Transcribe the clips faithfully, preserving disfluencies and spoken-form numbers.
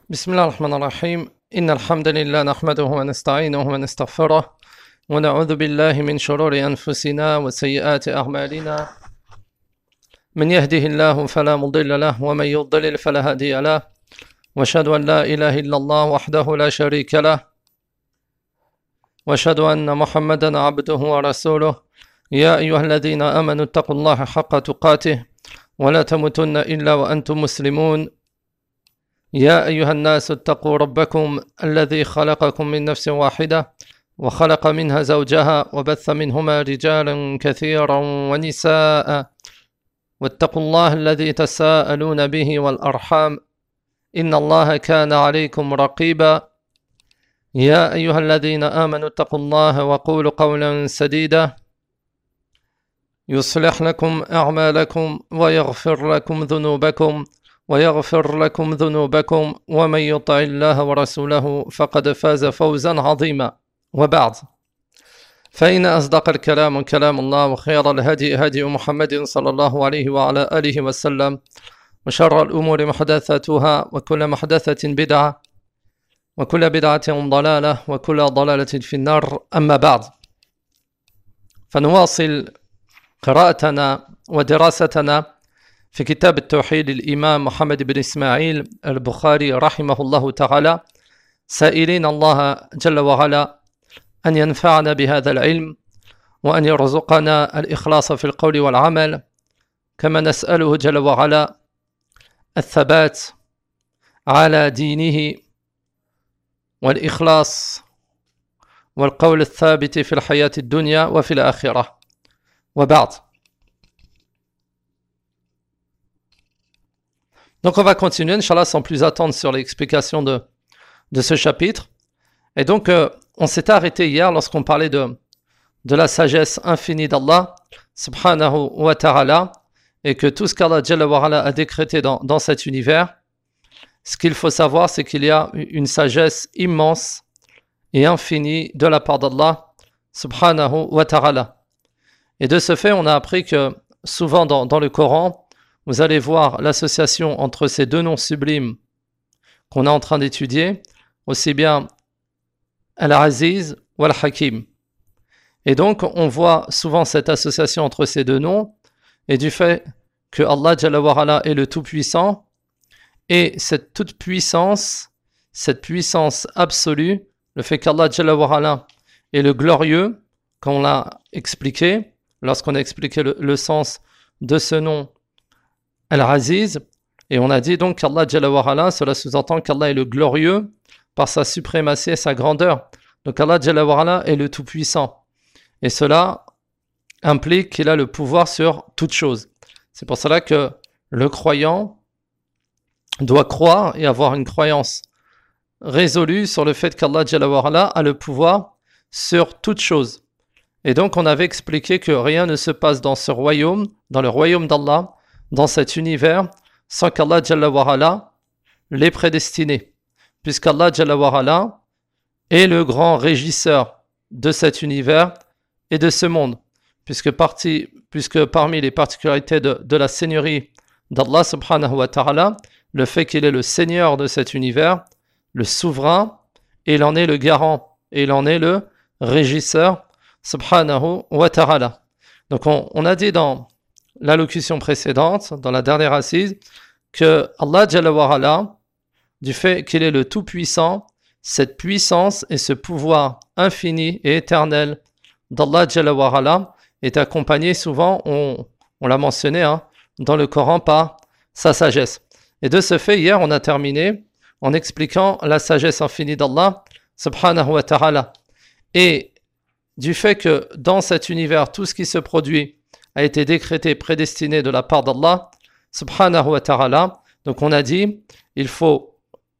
بسم الله الرحمن الرحيم إن الحمد لله نحمده ونستعينه ونستغفره ونعوذ بالله من شرور أنفسنا وسيئات أعمالنا من يهده الله فلا مضل له ومن يضلل فلا هادي له وأشهد أن لا إله إلا الله وحده لا شريك له وأشهد أن محمدا عبده ورسوله يا أيها الذين آمنوا اتقوا الله حق تقاته ولا تموتن إلا وأنتم مسلمون يا أيها الناس اتقوا ربكم الذي خلقكم من نفس واحدة وخلق منها زوجها وبث منهما رجالا كثيرا ونساء واتقوا الله الذي تساءلون به والأرحام إن الله كان عليكم رقيبا يا أيها الذين آمنوا اتقوا الله وقولوا قولا سديدا يصلح لكم أعمالكم ويغفر لكم ذنوبكم ويغفر لكم ذنوبكم ومن يطع الله ورسوله فقد فاز فوزا عظيما وبعد فإن أصدق الكلام كلام الله وخير الهدي هدي محمد صلى الله عليه وعلى آله وسلم وشر الأمور محدثاتها وكل محدثة بدعة وكل بدعة ضلالة وكل ضلالة في النار أما بعد فنواصل قراءتنا ودراستنا في كتاب التوحيد للإمام محمد بن إسماعيل البخاري رحمه الله تعالى سائلين الله جل وعلا أن ينفعنا بهذا العلم وأن يرزقنا الإخلاص في القول والعمل كما نسأله جل وعلا الثبات على دينه والإخلاص والقول الثابت في الحياة الدنيا وفي الآخرة وبعد. Donc on va continuer, Inch'Allah, sans plus attendre sur l'explication de, de ce chapitre. Et donc, euh, on s'était arrêté hier lorsqu'on parlait de, de la sagesse infinie d'Allah, subhanahu wa ta'ala, et que tout ce qu'Allah Jalla wa Ala a décrété dans, dans cet univers, ce qu'il faut savoir, c'est qu'il y a une sagesse immense et infinie de la part d'Allah, subhanahu wa ta'ala. Et de ce fait, on a appris que souvent dans, dans le Coran, vous allez voir l'association entre ces deux noms sublimes qu'on est en train d'étudier, aussi bien Al-Aziz ou Al-Hakim. Et donc, on voit souvent cette association entre ces deux noms, et du fait que Allah Jalla wa Ala est le Tout-Puissant, et cette toute-puissance, cette puissance absolue, le fait qu'Allah Jalla wa Ala est le glorieux, comme on l'a expliqué, lorsqu'on a expliqué le, le sens de ce nom, Al-Aziz, et on a dit donc qu'Allah Jalla wa Ala, cela sous-entend qu'Allah est le glorieux par sa suprématie et sa grandeur. Donc Allah Jalla wa Ala est le tout-puissant. Et cela implique qu'il a le pouvoir sur toute chose. C'est pour cela que le croyant doit croire et avoir une croyance résolue sur le fait qu'Allah Jalla wa Ala a le pouvoir sur toute chose. Et donc on avait expliqué que rien ne se passe dans ce royaume, dans le royaume d'Allah, dans cet univers, sans qu'Allah Jalla wa Ala l'ait prédestiné. Puisqu'Allah Jalla wa Ala est le grand régisseur de cet univers et de ce monde. Puisque, parti, puisque parmi les particularités de, de la seigneurie d'Allah subhanahu wa ta'ala, le fait qu'il est le seigneur de cet univers, le souverain, et il en est le garant, et il en est le régisseur subhanahu wa ta'ala. Donc on, on a dit dans l'allocution précédente, dans la dernière assise, que Allah Jalla wa Ala, du fait qu'il est le Tout-Puissant, cette puissance et ce pouvoir infini et éternel d'Allah Jalla wa Ala est accompagné souvent, on, on l'a mentionné hein, dans le Coran, par sa sagesse. Et de ce fait, hier, on a terminé en expliquant la sagesse infinie d'Allah subhanahu wa ta'ala. Et du fait que dans cet univers, tout ce qui se produit a été décrété, prédestiné de la part d'Allah subhanahu wa ta'ala. Donc on a dit, il faut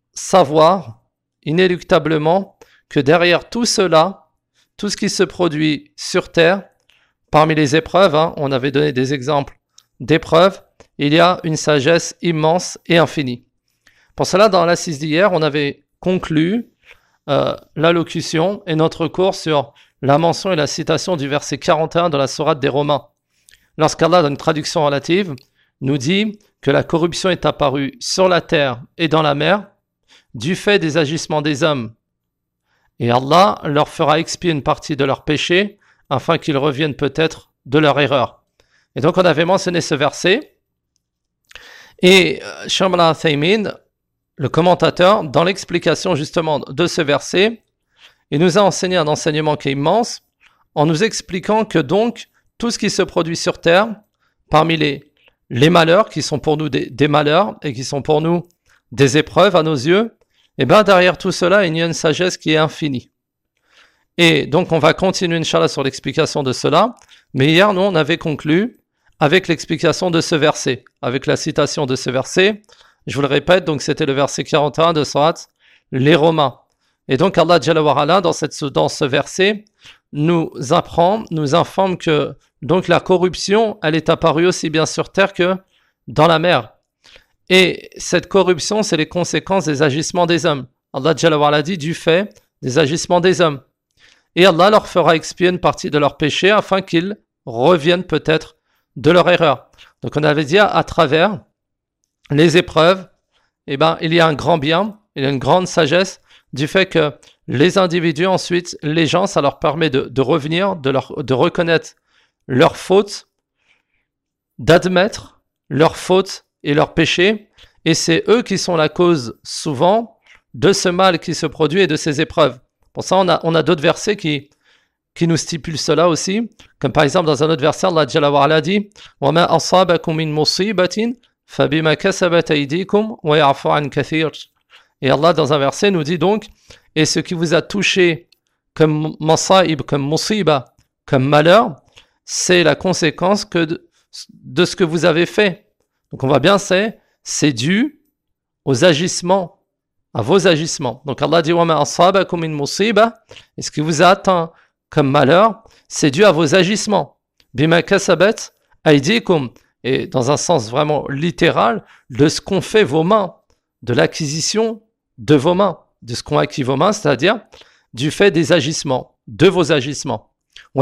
savoir inéluctablement que derrière tout cela, tout ce qui se produit sur terre, parmi les épreuves, hein, on avait donné des exemples d'épreuves, il y a une sagesse immense et infinie. Pour cela, dans l'assise d'hier, on avait conclu euh, l'allocution et notre cours sur la mention et la citation du verset quarante et un de la sourate des Romains. Lorsqu'Allah, dans une traduction relative, nous dit que la corruption est apparue sur la terre et dans la mer, du fait des agissements des hommes. Et Allah leur fera expier une partie de leurs péchés afin qu'ils reviennent peut-être de leur erreur. Et donc on avait mentionné ce verset. Et Cheikh Ibn Uthaymin, le commentateur, dans l'explication justement de ce verset, il nous a enseigné un enseignement qui est immense en nous expliquant que donc tout ce qui se produit sur terre, parmi les, les malheurs qui sont pour nous des, des malheurs et qui sont pour nous des épreuves à nos yeux, et bien derrière tout cela, il y a une sagesse qui est infinie. Et donc on va continuer, Inch'Allah, sur l'explication de cela. Mais hier, nous, on avait conclu avec l'explication de ce verset, avec la citation de ce verset. Je vous le répète, donc c'était le verset quarante et un de Surat les Romains. Et donc Allah Jalla wa Ala, dans, cette, dans ce verset, nous apprend, nous informe que donc la corruption, elle est apparue aussi bien sur terre que dans la mer. Et cette corruption, c'est les conséquences des agissements des hommes. Allah Jalla wa Ala dit du fait des agissements des hommes. Et Allah leur fera expier une partie de leurs péchés afin qu'ils reviennent peut-être de leur erreur. Donc on avait dit à travers les épreuves, eh ben, il y a un grand bien, il y a une grande sagesse du fait que les individus, ensuite, les gens, ça leur permet de, de revenir, de, leur, de reconnaître leurs fautes, d'admettre leurs fautes et leurs péchés, et c'est eux qui sont la cause souvent de ce mal qui se produit et de ces épreuves. Pour ça, on a, on a d'autres versets qui, qui nous stipulent cela aussi, comme par exemple dans un autre verset, Allah Jalla wa Ala dit « Wa ma asabakum min musibatin fabima kasabat aydikum wa ya'fu an kathir » Et Allah, dans un verset, nous dit donc « Et ce qui vous a touché comme masaib, comme musiba, comme malheur, c'est la conséquence que de, de ce que vous avez fait. » Donc on voit bien, c'est, c'est dû aux agissements, à vos agissements. Donc Allah dit « Wa ma asabakum min musiba » Et ce qui vous a atteint comme malheur, c'est dû à vos agissements. « Bima kasabat aydikum » Et dans un sens vraiment littéral, de ce qu'ont fait vos mains, de l'acquisition de vos mains, de ce qu'ont acquis vos mains, c'est-à-dire du fait des agissements, de vos agissements. Mais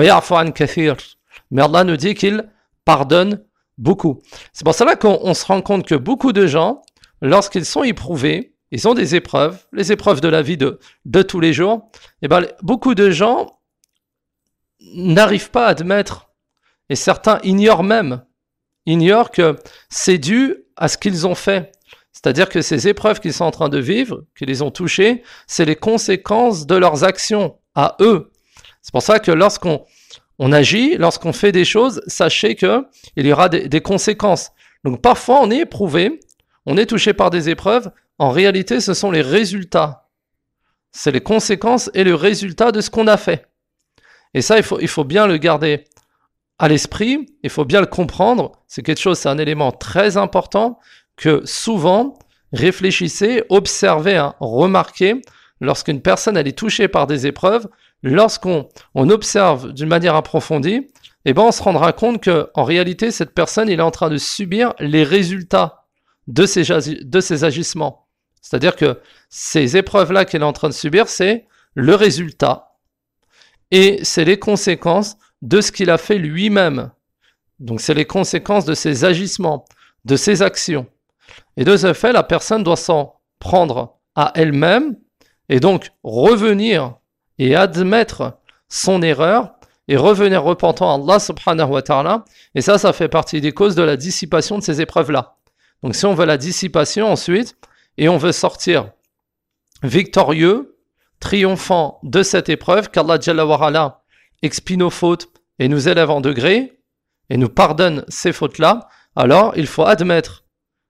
Allah nous dit qu'il pardonne beaucoup. C'est pour cela qu'on on se rend compte que beaucoup de gens, lorsqu'ils sont éprouvés, ils ont des épreuves, les épreuves de la vie de, de tous les jours, et ben, beaucoup de gens n'arrivent pas à admettre, et certains ignorent même, ignorent que c'est dû à ce qu'ils ont fait. C'est-à-dire que ces épreuves qu'ils sont en train de vivre, qui les ont touchées, c'est les conséquences de leurs actions à eux. C'est pour ça que lorsqu'on on agit, lorsqu'on fait des choses, sachez qu'il y aura des, des conséquences. Donc parfois on est éprouvé, on est touché par des épreuves, en réalité ce sont les résultats. C'est les conséquences et le résultat de ce qu'on a fait. Et ça, il faut, il faut bien le garder à l'esprit, il faut bien le comprendre, c'est quelque chose, c'est un élément très important, que souvent, réfléchissez, observez, hein, remarquez, lorsqu'une personne elle est touchée par des épreuves, lorsqu'on on observe d'une manière approfondie, eh ben on se rendra compte qu'en réalité, cette personne elle est en train de subir les résultats de ses, de ses agissements. C'est-à-dire que ces épreuves-là qu'elle est en train de subir, c'est le résultat. Et c'est les conséquences de ce qu'il a fait lui-même. Donc c'est les conséquences de ses agissements, de ses actions. Et de ce fait, la personne doit s'en prendre à elle-même et donc revenir et admettre son erreur et revenir repentant à Allah subhanahu wa ta'ala. Et ça, ça fait partie des causes de la dissipation de ces épreuves-là. Donc si on veut la dissipation ensuite et on veut sortir victorieux, triomphant de cette épreuve, qu'Allah Jalla wa Ala expie nos fautes et nous élève en degrés et nous pardonne ces fautes-là, alors il faut admettre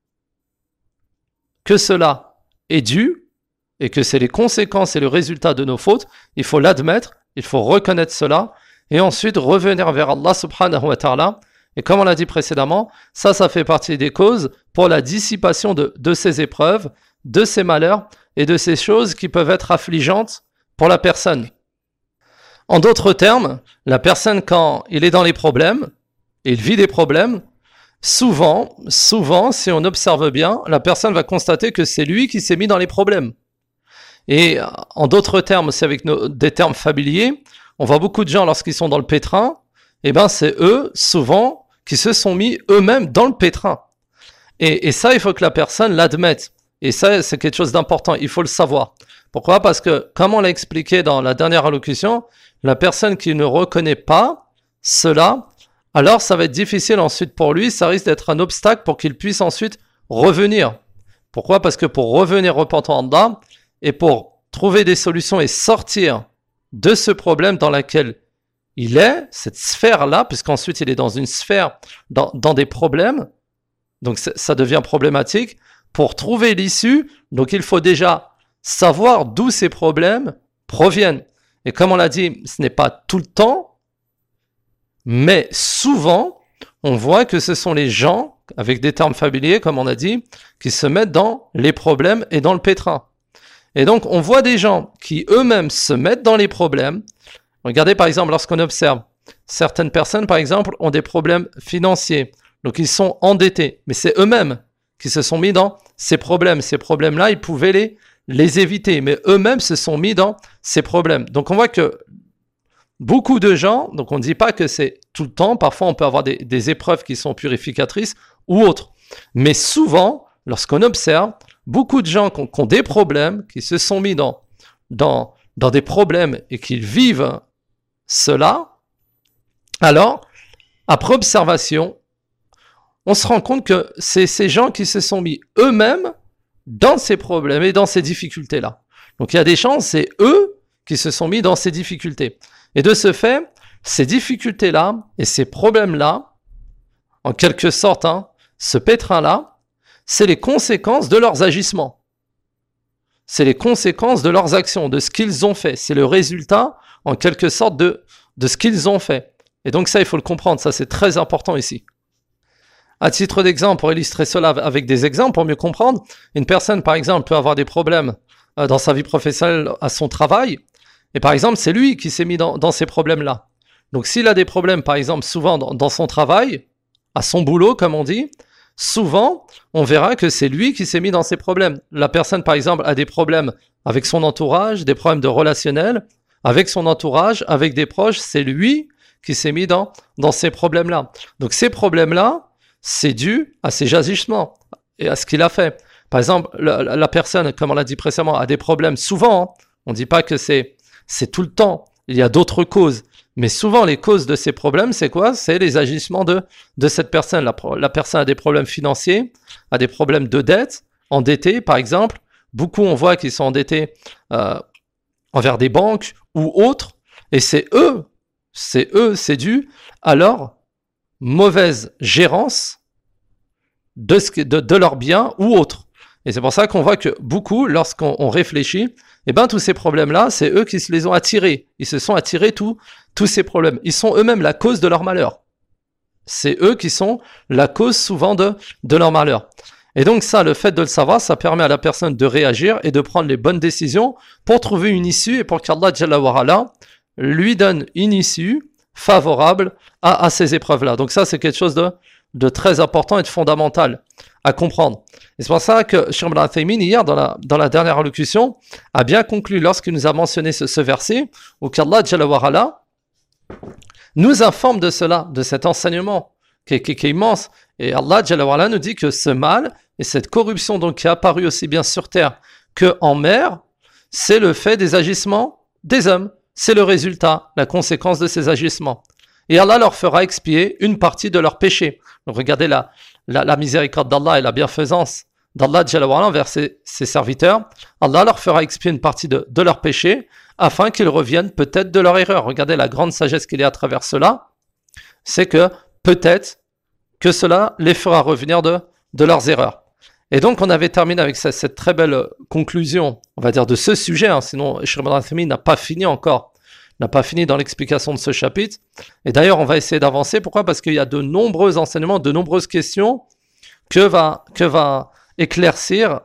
que cela est dû et que c'est les conséquences et le résultat de nos fautes. Il faut l'admettre, il faut reconnaître cela et ensuite revenir vers Allah subhanahu wa ta'ala. Et comme on l'a dit précédemment, ça, ça fait partie des causes pour la dissipation de, de ces épreuves, de ces malheurs et de ces choses qui peuvent être affligeantes pour la personne. En d'autres termes, la personne, quand il est dans les problèmes, et il vit des problèmes, souvent, souvent, si on observe bien, la personne va constater que c'est lui qui s'est mis dans les problèmes. Et en d'autres termes, c'est avec nos, des termes familiers, on voit beaucoup de gens lorsqu'ils sont dans le pétrin, et ben c'est eux, souvent, qui se sont mis eux-mêmes dans le pétrin. Et, et ça, il faut que la personne l'admette. Et ça, c'est quelque chose d'important, il faut le savoir. Pourquoi? Parce que, comme on l'a expliqué dans la dernière allocution, la personne qui ne reconnaît pas cela, alors ça va être difficile ensuite pour lui, ça risque d'être un obstacle pour qu'il puisse ensuite revenir. Pourquoi? Parce que pour revenir repentant en Allah, et pour trouver des solutions et sortir de ce problème dans lequel il est, cette sphère-là, puisqu'ensuite il est dans une sphère, dans, dans des problèmes, donc ça devient problématique. Pour trouver l'issue, donc il faut déjà savoir d'où ces problèmes proviennent. Et comme on l'a dit, ce n'est pas tout le temps, mais souvent, on voit que ce sont les gens, avec des termes familiers, comme on a dit, qui se mettent dans les problèmes et dans le pétrin. Et donc, on voit des gens qui eux-mêmes se mettent dans les problèmes. Regardez par exemple, lorsqu'on observe, certaines personnes, par exemple, ont des problèmes financiers. Donc, ils sont endettés, mais c'est eux-mêmes qui se sont mis dans ces problèmes. Ces problèmes-là, ils pouvaient les, les éviter, mais eux-mêmes se sont mis dans ces problèmes. Donc, on voit que beaucoup de gens, donc on ne dit pas que c'est tout le temps, parfois on peut avoir des, des épreuves qui sont purificatrices ou autres. Mais souvent, lorsqu'on observe, beaucoup de gens qui ont, qui ont des problèmes, qui se sont mis dans, dans, dans des problèmes et qui vivent cela, alors, après observation, on se rend compte que c'est ces gens qui se sont mis eux-mêmes dans ces problèmes et dans ces difficultés-là. Donc il y a des chances, c'est eux qui se sont mis dans ces difficultés. Et de ce fait, ces difficultés-là et ces problèmes-là, en quelque sorte, hein, ce pétrin-là, c'est les conséquences de leurs agissements. C'est les conséquences de leurs actions, de ce qu'ils ont fait. C'est le résultat, en quelque sorte, de, de ce qu'ils ont fait. Et donc ça, il faut le comprendre. Ça, c'est très important ici. À titre d'exemple, pour illustrer cela avec des exemples, pour mieux comprendre, une personne, par exemple, peut avoir des problèmes euh, dans sa vie professionnelle, à son travail, et par exemple, c'est lui qui s'est mis dans, dans ces problèmes-là. Donc, s'il a des problèmes, par exemple, souvent dans, dans son travail, à son boulot, comme on dit, souvent, on verra que c'est lui qui s'est mis dans ces problèmes. La personne, par exemple, a des problèmes avec son entourage, des problèmes de relationnel, avec son entourage, avec des proches, c'est lui qui s'est mis dans, dans ces problèmes-là. Donc, ces problèmes-là, c'est dû à ses agissements et à ce qu'il a fait. Par exemple, la, la personne, comme on l'a dit précédemment, a des problèmes souvent. Hein, on ne dit pas que c'est, c'est tout le temps. Il y a d'autres causes. Mais souvent, les causes de ces problèmes, c'est quoi? C'est les agissements de, de cette personne. La, la personne a des problèmes financiers, a des problèmes de dette, endettés, par exemple. Beaucoup, on voit qu'ils sont endettés euh, envers des banques ou autres. Et c'est eux, c'est eux, c'est dû à leur mauvaise gérance de, ce, de, de leurs biens ou autres. Et c'est pour ça qu'on voit que beaucoup, lorsqu'on on réfléchit, eh ben, tous ces problèmes-là, c'est eux qui se les ont attirés. Ils se sont attirés tous, tous ces problèmes. Ils sont eux-mêmes la cause de leur malheur. C'est eux qui sont la cause souvent de, de leur malheur. Et donc ça, le fait de le savoir, ça permet à la personne de réagir et de prendre les bonnes décisions pour trouver une issue et pour qu'Allah Jalla wa Ala lui donne une issue favorable à, à ces épreuves-là. Donc ça, c'est quelque chose de, de très important et de fondamental à comprendre. Et c'est pour ça que Cheikh Ibn Uthaymin, hier, dans la, dans la dernière allocution, a bien conclu lorsqu'il nous a mentionné ce, ce verset, où qu'Allah Jalla wa Ala nous informe de cela, de cet enseignement qui est, qui, qui est immense. Et Allah Jalla wa Ala nous dit que ce mal et cette corruption donc, qui est apparue aussi bien sur terre qu'en mer, c'est le fait des agissements des hommes. C'est le résultat, la conséquence de ces agissements. Et Allah leur fera expier une partie de leurs péchés. Donc regardez la, la, la miséricorde d'Allah et la bienfaisance d'Allah Jalla wa Ala envers ses, ses serviteurs. Allah leur fera expier une partie de, de leurs péchés afin qu'ils reviennent peut-être de leur erreur. Regardez la grande sagesse qu'il y a à travers cela. C'est que peut-être que cela les fera revenir de, de leurs erreurs. Et donc, on avait terminé avec cette, cette très belle conclusion, on va dire, de ce sujet, hein, sinon Cheikh Ibn Uthaymin n'a pas fini encore, n'a pas fini dans l'explication de ce chapitre. Et d'ailleurs, on va essayer d'avancer. Pourquoi? Parce qu'il y a de nombreux enseignements, de nombreuses questions que va, que va éclaircir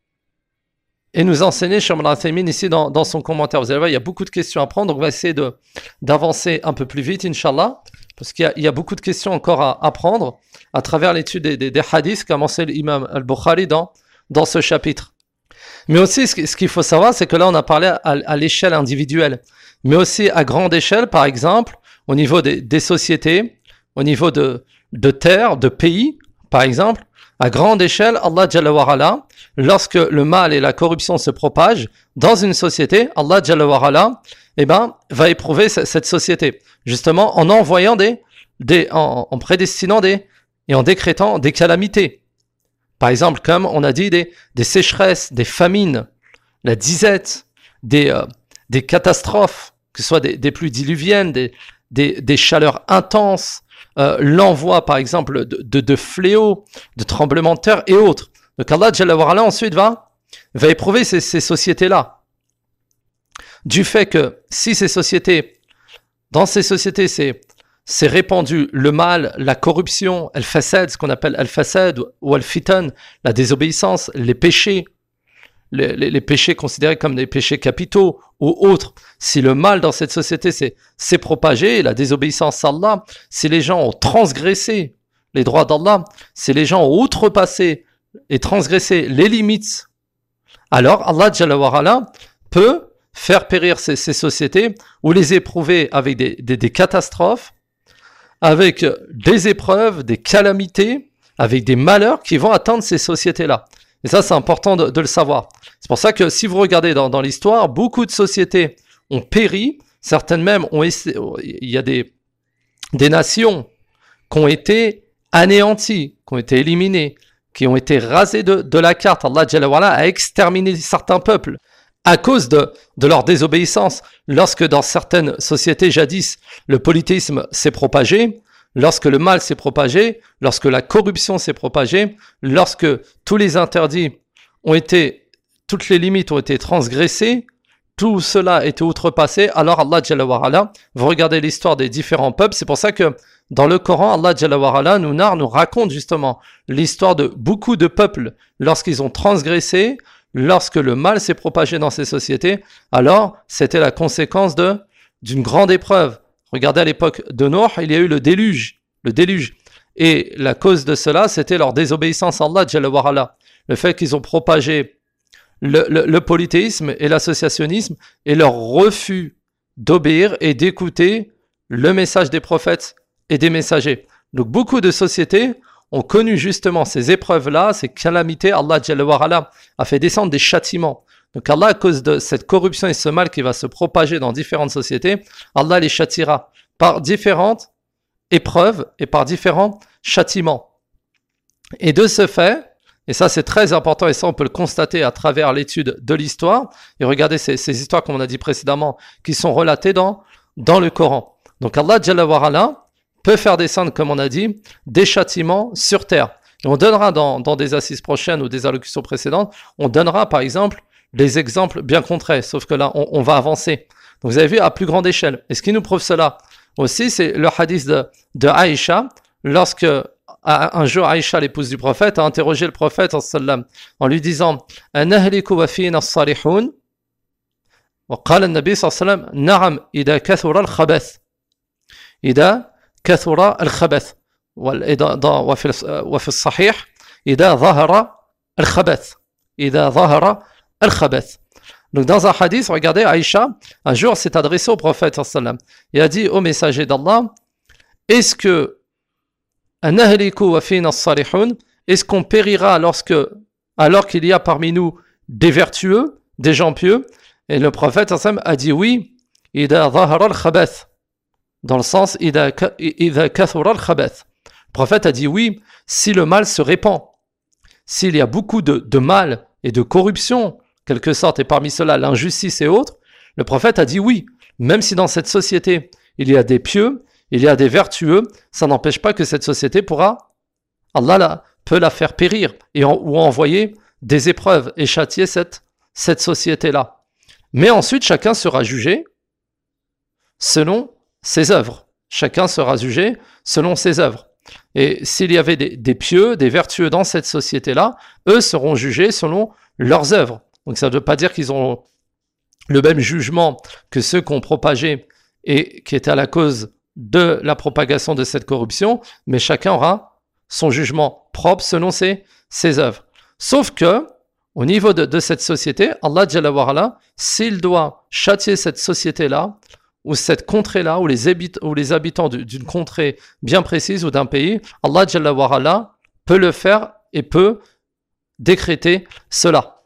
et nous enseigner Cheikh Ibn Uthaymin ici dans, dans son commentaire. Vous allez voir, il y a beaucoup de questions à prendre, donc on va essayer de, d'avancer un peu plus vite, Inch'Allah, parce qu'il y a, il y a beaucoup de questions encore à, à prendre à travers l'étude des, des, des hadiths qu'a mentionné l'imam al-Bukhari dans, dans ce chapitre. Mais aussi, ce, ce qu'il faut savoir, c'est que là, on a parlé à, à l'échelle individuelle, mais aussi à grande échelle, par exemple, au niveau des, des sociétés, au niveau de, de terres, de pays, par exemple, À grande échelle, Allah Jalla wa Ala, lorsque le mal et la corruption se propagent dans une société, Allah Jalla wa Ala, eh ben, va éprouver cette société, justement en envoyant des, des en, en prédestinant des et en décrétant des calamités. Par exemple, comme on a dit, des, des sécheresses, des famines, la disette, des, euh, des catastrophes, que ce soit des, des pluies diluviennes, des, des, des chaleurs intenses, euh, l'envoi par exemple de, de, de fléaux, de tremblements de terre et autres. Donc Allah Jalla wa Ala ensuite va, va éprouver ces, ces sociétés-là. Du fait que si ces sociétés, dans ces sociétés, c'est, c'est répandu le mal, la corruption, al-fasad, ce qu'on appelle al-fasad ou al-fitan, la désobéissance, les péchés, les, les, les péchés considérés comme des péchés capitaux ou autres, si le mal dans cette société s'est, s'est propagé, la désobéissance à Allah, si les gens ont transgressé les droits d'Allah, si les gens ont outrepassé et transgressé les limites, alors Allah Jalla wa Ala peut faire périr ces, ces sociétés ou les éprouver avec des, des, des catastrophes, avec des épreuves, des calamités, avec des malheurs qui vont atteindre ces sociétés-là. Et ça, c'est important de, de le savoir. C'est pour ça que si vous regardez dans, dans l'histoire, beaucoup de sociétés ont péri, certaines même ont essayé, il y a des, des nations qui ont été anéanties, qui ont été éliminées, qui ont été rasées de, de la carte. Allah Jalla wa Ala a exterminé certains peuples à cause de, de leur désobéissance. Lorsque dans certaines sociétés jadis, le polythéisme s'est propagé, lorsque le mal s'est propagé, lorsque la corruption s'est propagée, lorsque tous les interdits ont été, toutes les limites ont été transgressées, tout cela a été outrepassé, alors Allah Jalla wa Ala, vous regardez l'histoire des différents peuples, c'est pour ça que dans le Coran, Allah Jalla wa Ala nous narre, nous raconte justement l'histoire de beaucoup de peuples lorsqu'ils ont transgressé, lorsque le mal s'est propagé dans ces sociétés, alors c'était la conséquence de, d'une grande épreuve. Regardez à l'époque de Noé, il y a eu le déluge, le déluge. Et la cause de cela, c'était leur désobéissance à Allah Jalla wa Ala. Le fait qu'ils ont propagé le, le, le polythéisme et l'associationnisme et leur refus d'obéir et d'écouter le message des prophètes et des messagers. Donc beaucoup de sociétés ont connu justement ces épreuves-là, ces calamités. Allah Jalla wa Ala a fait descendre des châtiments. Donc Allah, à cause de cette corruption et ce mal qui va se propager dans différentes sociétés, Allah les châtira par différentes épreuves et par différents châtiments. Et de ce fait, et ça c'est très important, et ça on peut le constater à travers l'étude de l'histoire, et regardez ces, ces histoires comme on a dit précédemment, qui sont relatées dans, dans le Coran. Donc Allah Jalla wa Ala peut faire descendre, comme on a dit, des châtiments sur terre. Et on donnera dans, dans des assises prochaines ou des allocutions précédentes, on donnera par exemple des exemples bien concrets, sauf que là on, on va avancer. Donc vous avez vu à plus grande échelle. Et ce qui nous prouve cela aussi, c'est le hadith de, de Aïcha, lorsque un jour Aïcha, l'épouse du prophète, a interrogé le prophète en lui disant « Anahliku wa fina as-salihun » وقال النبي صلى الله عليه وسلم نعم إذا كثر الخبث إذا كثر الخبث وفي وفي الصحيح إذا ظهر الخبث إذا ظهر الخبث. Donc dans un hadith, regardez, Aïcha, un jour s'est adressée au prophète sallallahu alayhi wa sallam et a dit au messager d'Allah, est-ce que anahliku wa fina as-salihun, est-ce qu'on périra lorsque, alors qu'il y a parmi nous des vertueux, des gens pieux? Et le prophète sallallahu alayhi wa sallam a dit oui, idha zahara al-khabath, dans le sens idha idha kathura al-khabath. Le prophète a dit oui, si le mal se répand, s'il y a beaucoup de, de mal et de corruption, quelque sorte, et parmi cela l'injustice et autres, le prophète a dit oui, même si dans cette société il y a des pieux, il y a des vertueux, ça n'empêche pas que cette société pourra, Allah la, peut la faire périr et en, ou envoyer des épreuves et châtier cette, cette société-là. Mais ensuite, chacun sera jugé selon ses œuvres. Chacun sera jugé selon ses œuvres. Et s'il y avait des, des pieux, des vertueux dans cette société-là, eux seront jugés selon leurs œuvres. Donc ça ne veut pas dire qu'ils ont le même jugement que ceux qui ont propagé et qui étaient à la cause de la propagation de cette corruption, mais chacun aura son jugement propre selon ses, ses œuvres. Sauf que, au niveau de, de cette société, Allah Jalla wa Ala, s'il doit châtier cette société-là, ou cette contrée-là, ou les, habit- ou les habitants d'une contrée bien précise ou d'un pays, Allah Jalla wa Ala peut le faire et peut décréter cela.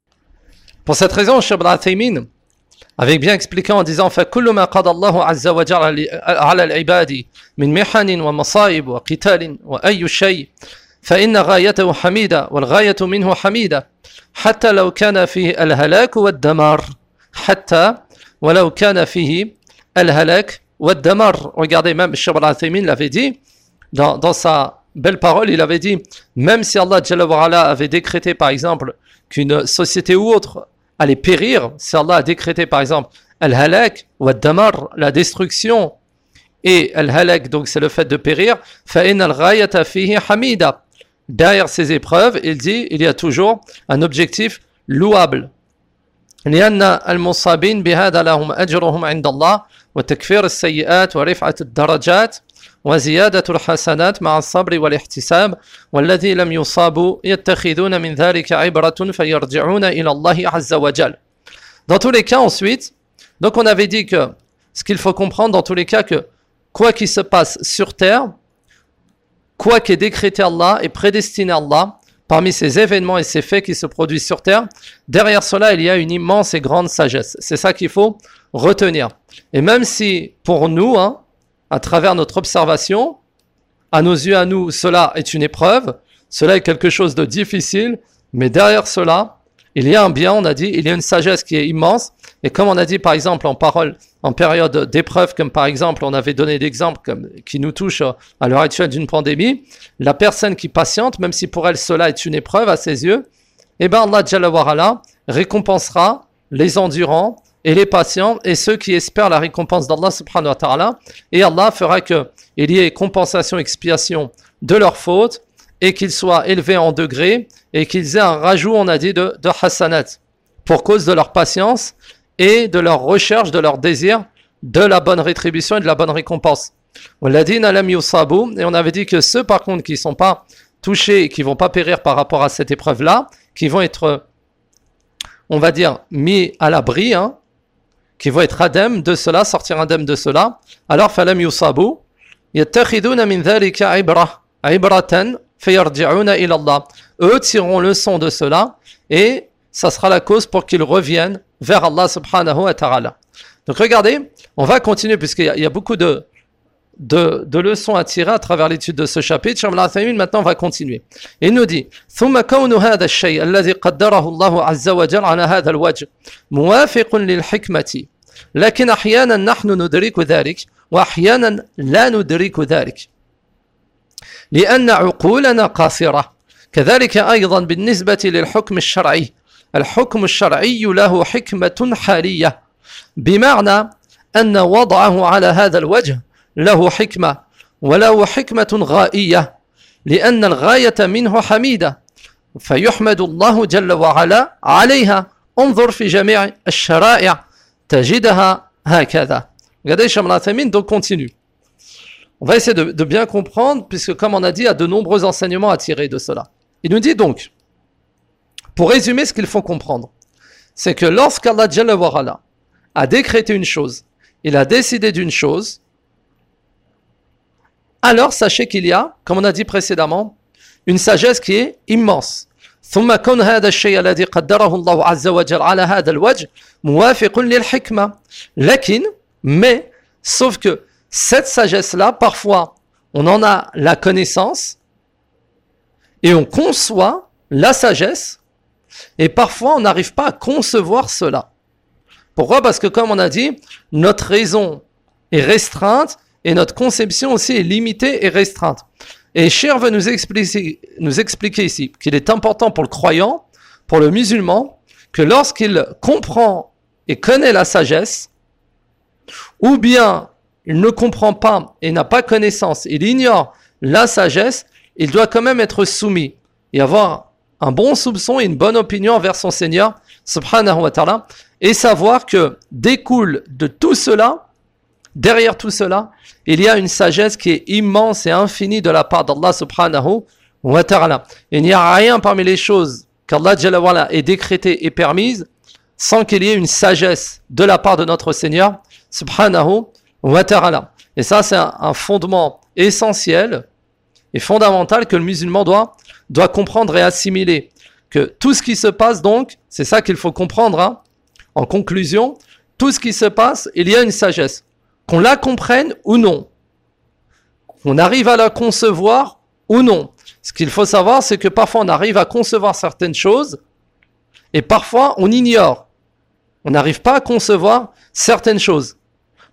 Pour cette raison, Cheikh Ibn Uthaymin avait bien expliqué en disant فَكُلُّ مَا قَضَى اللَّهُ عَزَّ وَجَلَّ عَلَى الْعِبَادِ مِنْ مِحَنٍ وَمَصَائِبٍ وَقِتَالٍ وَأَيُّ شَيْءٍ فإن غايته حميدة والغاية منه حميدة حتى لو كان فيه الهلاك والدمار حتى ولو كان فيه الهلاك والدمار. Regardez, même Cheikh Ibn Uthaymin l'avait dit dans, dans sa belle parole, il avait dit même si Allah Jalla wa Ala avait décrété par exemple qu'une société ou autre allait périr, si Allah a décrété par exemple al-halak ou al-damar, la destruction, et al-halak, donc c'est le fait de périr, فإن الغاية فيه حميدة. Derrière ces épreuves, il dit, il y a toujours un objectif louable. لأن المصابين بهذا لهم أجرهم عند الله وتكفير السيئات ورفعة الدرجات وزيادة الحسنات مع الصبر والاحتساب والذي لم يصابوا يتخذون من ذلك عبرة فيرجعون إلى الله عز وجل. Dans tous les cas ensuite, donc on avait dit que ce qu'il faut comprendre dans tous les cas que quoi qu'il se passe sur terre, quoi qu'est décrété Allah et prédestiné Allah, parmi ces événements et ces faits qui se produisent sur terre, derrière cela, il y a une immense et grande sagesse. C'est ça qu'il faut retenir. Et même si, pour nous, hein, à travers notre observation, à nos yeux, à nous, cela est une épreuve, cela est quelque chose de difficile, mais derrière cela, il y a un bien, on a dit, il y a une sagesse qui est immense. Et comme on a dit, par exemple, en parole, en période d'épreuve, comme par exemple, on avait donné d'exemples comme, qui nous touchent à l'heure actuelle d'une pandémie, la personne qui patiente, même si pour elle cela est une épreuve à ses yeux, eh bien Allah Jalla wa Ala récompensera les endurants et les patients et ceux qui espèrent la récompense d'Allah subhanahu wa ta'ala. Et Allah fera qu'il y ait compensation, expiation de leurs fautes et qu'ils soient élevés en degrés et qu'ils aient un rajout, on a dit, de, de hasanat pour cause de leur patience et de leur recherche, de leur désir de la bonne rétribution et de la bonne récompense. Et on avait dit que ceux par contre qui ne sont pas touchés et qui ne vont pas périr par rapport à cette épreuve-là, qui vont être, on va dire, mis à l'abri, hein, qui vont être indemnes de cela, sortir indemnes de cela, alors falam yusabu yattakhiduna min dhalika ibra ibratan fayarji'una ila Allah. Eux tireront leçon de cela et ça sera la cause pour qu'ils reviennent vers Allah subhanahu wa ta'ala. Donc regardez, on va continuer puisqu'il y a, il y a beaucoup de, de, de leçons à tirer à travers l'étude de ce chapitre. Cheikh Ibn Uthaymin, maintenant on va continuer. Il nous dit ثم كون هذا الشيء الذي قدره الله عز وجل على هذا الوجه موافق للحكمة لكن أحيانا نحن ندرك ذلك وأحيانا لا ندرك ذلك لأن عقولنا قاصرة. كذلك أيضا بالنسبة للحكم الشرعي الحكم الشرعي له حكمة حالية بمعنى أن وضعه على هذا الوجه له حكمة وله حكمة غائية لأن الغاية منه حميدة فيحمد الله جل وعلا عليها. انظر في جميع الشرائع تجدها هكذا. Regardez, Cheikh Ibn Uthaymin donc continue. On va essayer de, de bien comprendre puisque comme on a dit, il y a de nombreux enseignements à tirer de cela. Il nous dit donc, pour résumer ce qu'il faut comprendre, c'est que lorsqu'Allah Jalla wa Ala a décrété une chose, il a décidé d'une chose, alors sachez qu'il y a, comme on a dit précédemment, une sagesse qui est immense. ثم كون هذا الشيء الذي قدره الله عز وجل على هذا الوجه موافق للحكمة. لكن, mais, sauf que cette sagesse-là, parfois, on en a la connaissance et on conçoit la sagesse et parfois on n'arrive pas à concevoir cela. Pourquoi ? Parce que comme on a dit, notre raison est restreinte et notre conception aussi est limitée et restreinte. Et Cheikh veut nous expliquer, nous expliquer ici qu'il est important pour le croyant, pour le musulman, que lorsqu'il comprend et connaît la sagesse, ou bien il ne comprend pas et n'a pas connaissance, il ignore la sagesse, il doit quand même être soumis et avoir un bon soupçon et une bonne opinion envers son Seigneur, subhanahu wa ta'ala, et savoir que découle de tout cela, derrière tout cela, il y a une sagesse qui est immense et infinie de la part d'Allah subhanahu wa ta'ala. Il n'y a rien parmi les choses qu'Allah Jalla wa Ala ait décrétées et permises sans qu'il y ait une sagesse de la part de notre Seigneur subhanahu wa ta'ala. Et ça, c'est un, un fondement essentiel et fondamental que le musulman doit doit comprendre et assimiler que tout ce qui se passe donc, c'est ça qu'il faut comprendre, hein. En conclusion, tout ce qui se passe, il y a une sagesse. Qu'on la comprenne ou non, qu'on arrive à la concevoir ou non. Ce qu'il faut savoir, c'est que parfois on arrive à concevoir certaines choses et parfois on ignore. On n'arrive pas à concevoir certaines choses. Pourquoi ?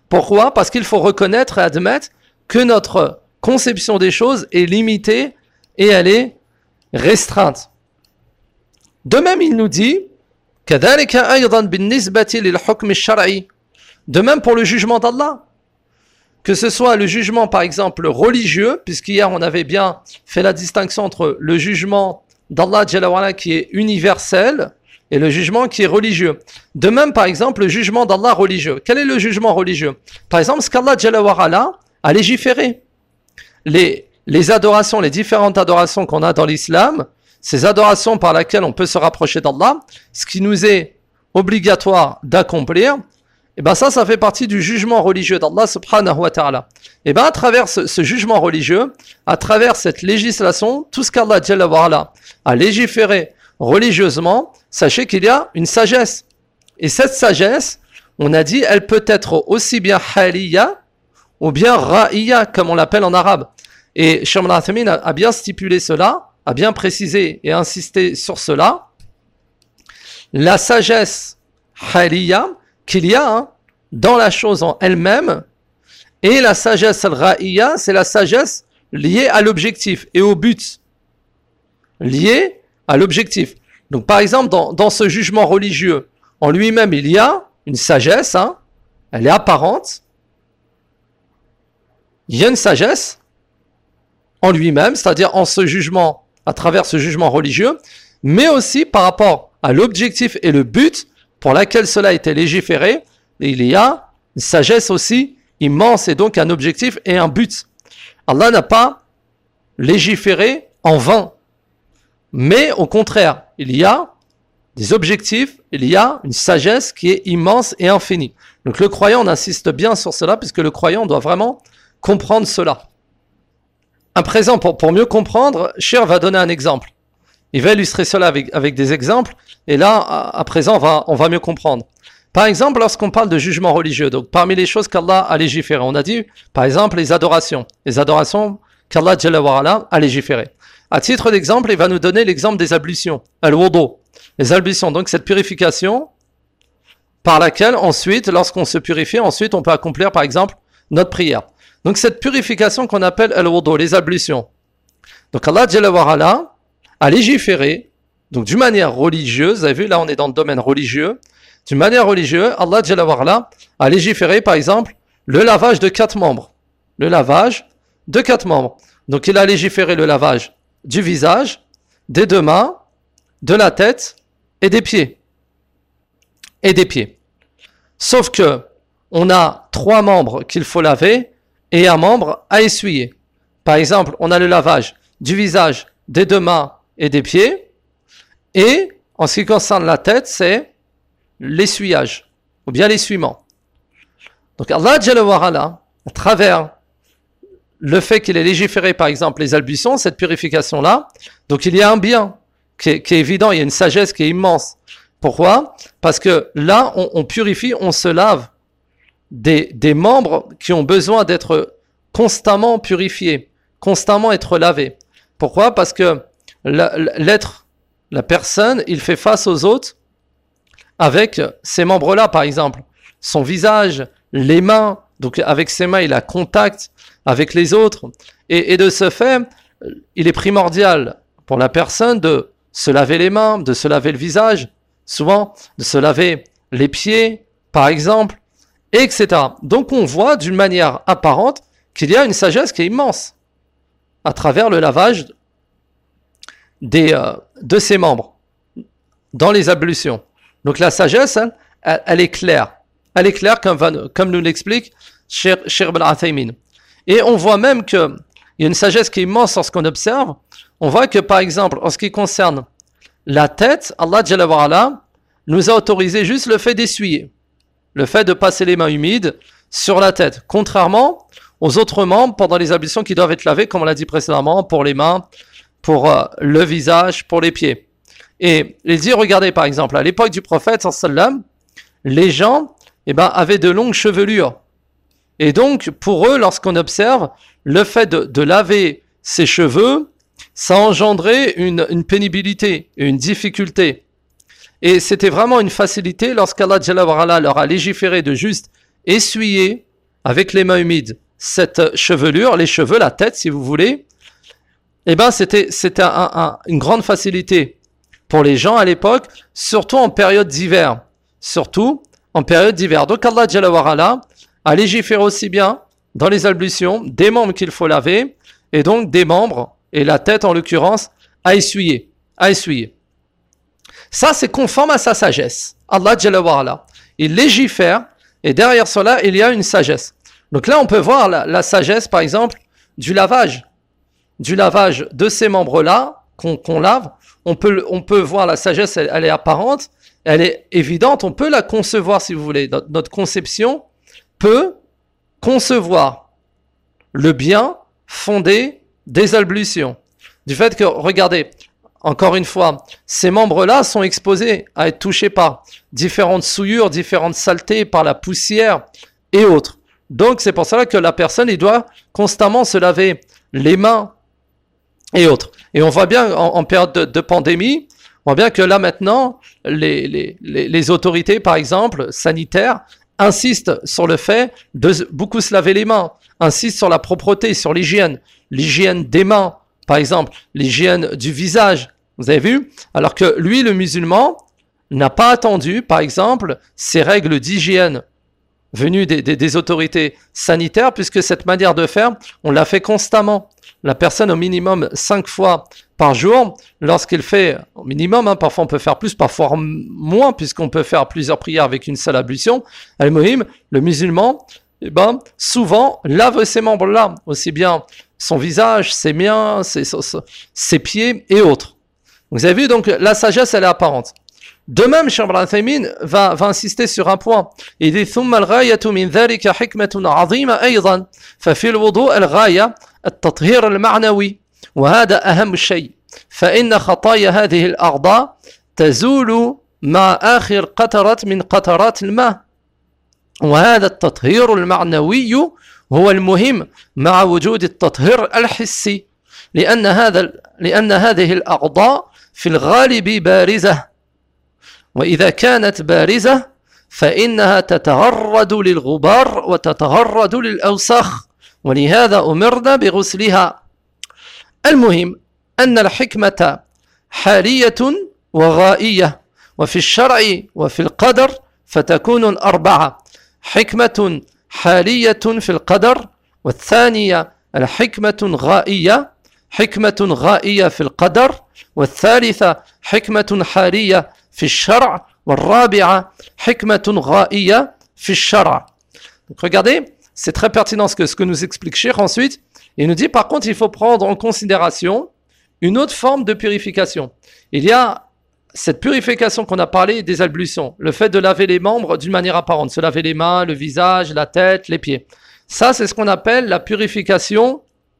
Parce qu'il faut reconnaître et admettre que notre conception des choses est limitée et elle est restreinte. De même, il nous dit كذلك أيضا بالنسبة للحكم الشرعي. De même pour le jugement d'Allah. Que ce soit le jugement, par exemple, religieux, puisqu'hier on avait bien fait la distinction entre le jugement d'Allah Jalla wa Ala qui est universel et le jugement qui est religieux. De même, par exemple, le jugement d'Allah religieux. Quel est le jugement religieux ? Par exemple, ce qu'Allah Jalla wa Ala a légiféré. Les, les adorations, les différentes adorations qu'on a dans l'islam, ces adorations par lesquelles on peut se rapprocher d'Allah, ce qui nous est obligatoire d'accomplir, et bien ça, ça fait partie du jugement religieux d'Allah subhanahu wa ta'ala. Et bien à travers ce, ce jugement religieux, à travers cette législation, tout ce qu'Allah Jalla wa Ala a légiféré religieusement, sachez qu'il y a une sagesse. Et cette sagesse, on a dit, elle peut être aussi bien haliya ou bien ra'iya, comme on l'appelle en arabe. Et Cheikh Ibn Uthaymin a, a bien stipulé cela, a bien précisé et insisté sur cela. La sagesse haliya, qu'il y a hein, dans la chose en elle-même, et la sagesse al-ra'iya, c'est la sagesse liée à l'objectif et au but. Liée à l'objectif. Donc par exemple, dans, dans ce jugement religieux, en lui-même, il y a une sagesse, hein, elle est apparente. Il y a une sagesse en lui-même, c'est-à-dire en ce jugement, à travers ce jugement religieux, mais aussi par rapport à l'objectif et le but pour laquelle cela a été légiféré, il y a une sagesse aussi immense et donc un objectif et un but. Allah n'a pas légiféré en vain, mais au contraire, il y a des objectifs, il y a une sagesse qui est immense et infinie. Donc le croyant, on insiste bien sur cela, puisque le croyant doit vraiment comprendre cela. À présent, pour, pour mieux comprendre, Cheikh va donner un exemple. Il va illustrer cela avec, avec des exemples, et là, à, à présent, on va, on va mieux comprendre. Par exemple, lorsqu'on parle de jugement religieux, donc parmi les choses qu'Allah a légiféré, on a dit, par exemple, les adorations. Les adorations qu'Allah Jalla wa Ala a légiféré. À titre d'exemple, il va nous donner l'exemple des ablutions, al-wudu. Les ablutions, donc cette purification par laquelle ensuite, lorsqu'on se purifie, ensuite on peut accomplir par exemple notre prière. Donc cette purification qu'on appelle al-wudu, les ablutions. Donc Allah Jalla wa Ala a légiféré, donc d'une manière religieuse, vous avez vu là on est dans le domaine religieux, d'une manière religieuse, Allah Jalla wa Ala a légiféré par exemple le lavage de quatre membres. Le lavage de quatre membres. Donc il a légiféré le lavage du visage, des deux mains, de la tête et des pieds. Et des pieds. Sauf que on a trois membres qu'il faut laver et un membre à essuyer. Par exemple, on a le lavage du visage, des deux mains et des pieds. Et en ce qui concerne la tête, c'est l'essuyage ou bien l'essuiement. Donc Allah Jalla wa Ala, à travers le fait qu'il ait légiféré par exemple les ablutions, cette purification-là, donc il y a un bien qui est, qui est évident, il y a une sagesse qui est immense. Pourquoi ? Parce que là, on, on purifie, on se lave des, des membres qui ont besoin d'être constamment purifiés, constamment être lavés. Pourquoi ? Parce que la, l'être, la personne, il fait face aux autres avec ces membres-là, par exemple. Son visage, les mains, donc avec ses mains, il a contact avec les autres. Et, et de ce fait, il est primordial pour la personne de se laver les mains, de se laver le visage, souvent de se laver les pieds, par exemple, et cetera. Donc on voit d'une manière apparente qu'il y a une sagesse qui est immense à travers le lavage des, euh, de ses membres dans les ablutions. Donc la sagesse, hein, elle, elle est claire. Elle est claire comme, va, comme nous l'explique Cheikh Ibn Uthaymin. Et on voit même qu'il y a une sagesse qui est immense lorsqu'on observe. On voit que par exemple, en ce qui concerne la tête, Allah Jalla wa Ala nous a autorisé juste le fait d'essuyer, le fait de passer les mains humides sur la tête, contrairement aux autres membres pendant les ablutions qui doivent être lavés, comme on l'a dit précédemment, pour les mains, pour euh, le visage, pour les pieds. Et il dit, regardez par exemple, à l'époque du prophète, sallam, les gens eh ben, avaient de longues chevelures. Et donc, pour eux, lorsqu'on observe, le fait de, de laver ses cheveux, ça engendrait une, une pénibilité, une difficulté. Et c'était vraiment une facilité lorsqu'Allah Jalla wa Ala leur a légiféré de juste essuyer avec les mains humides cette chevelure, les cheveux, la tête si vous voulez. Eh ben, c'était, c'était un, un, une grande facilité pour les gens à l'époque, surtout en période d'hiver. Surtout en période d'hiver. Donc Allah Jalla wa Ala a légiféré aussi bien dans les ablutions des membres qu'il faut laver et donc des membres, et la tête en l'occurrence, à essuyer. À essuyer. Ça, c'est conforme à sa sagesse. Allah Jalla wa Ala, il légifère et derrière cela, il y a une sagesse. Donc là, on peut voir la, la sagesse, par exemple, du lavage. Du lavage de ces membres-là qu'on, qu'on lave. On peut, on peut voir la sagesse, elle, elle est apparente, elle est évidente, on peut la concevoir si vous voulez. Notre, notre conception peut concevoir le bien fondé des ablutions. Du fait que, regardez, encore une fois, ces membres-là sont exposés à être touchés par différentes souillures, différentes saletés, par la poussière et autres. Donc c'est pour cela que la personne, il doit constamment se laver les mains et autres. Et on voit bien en, en période de, de pandémie, on voit bien que là maintenant, les, les, les, les autorités, par exemple, sanitaires, insistent sur le fait de beaucoup se laver les mains, insistent sur la propreté, sur l'hygiène, l'hygiène des mains, par exemple, l'hygiène du visage. Vous avez vu? Alors que lui, le musulman, n'a pas attendu, par exemple, ces règles d'hygiène venues des, des, des autorités sanitaires, puisque cette manière de faire, on l'a fait constamment. La personne au minimum cinq fois par jour, lorsqu'il fait au minimum, hein, parfois on peut faire plus, parfois moins, puisqu'on peut faire plusieurs prières avec une seule ablution. Al-Muhim, le musulman, eh ben, souvent lave ces membres-là, aussi bien son visage, ses mains, ses, ses, ses pieds et autres. Vous avez vu, donc la sagesse, elle est apparente. De même, Cheikh Ibn Uthaymin va, va insister sur un point. Il dit ثم الغاية من ذلك حكمة عظيمة أيضا ففي الوضوء الغاية التطهير المعنوي وهذا أهم شيء فإن خطايا هذه الأعضاء تزول مع آخر قطرة من قطرات الماء وهذا التطهير المعنوي هو المهم مع وجود التطهير الحسي لأن هذا لأن هذه الأعضاء في الغالب بارزة وإذا كانت بارزة فإنها تتغرد للغبار وتتغرد للأوساخ ولهذا أمرنا بغسلها. المهم أن الحكمة حالية وغائية وفي الشرع وفي القدر فتكون أربعة: حكمة حالية في القدر، والثانية الحكمة غائية حكمة غائية في القدر، والثالثة حكمة حالية في الشرع، والرابعة حكمة غائية في الشرع. Donc regardez, c'est très pertinent ce que, ce que nous explique Cheikh ensuite. Il nous dit par contre il faut prendre en considération une autre forme de purification. Il y a cette purification qu'on a parlé des ablutions, le fait de laver les membres d'une manière apparente, se laver les mains, le visage, la tête, les pieds. Ça c'est ce qu'on appelle la purification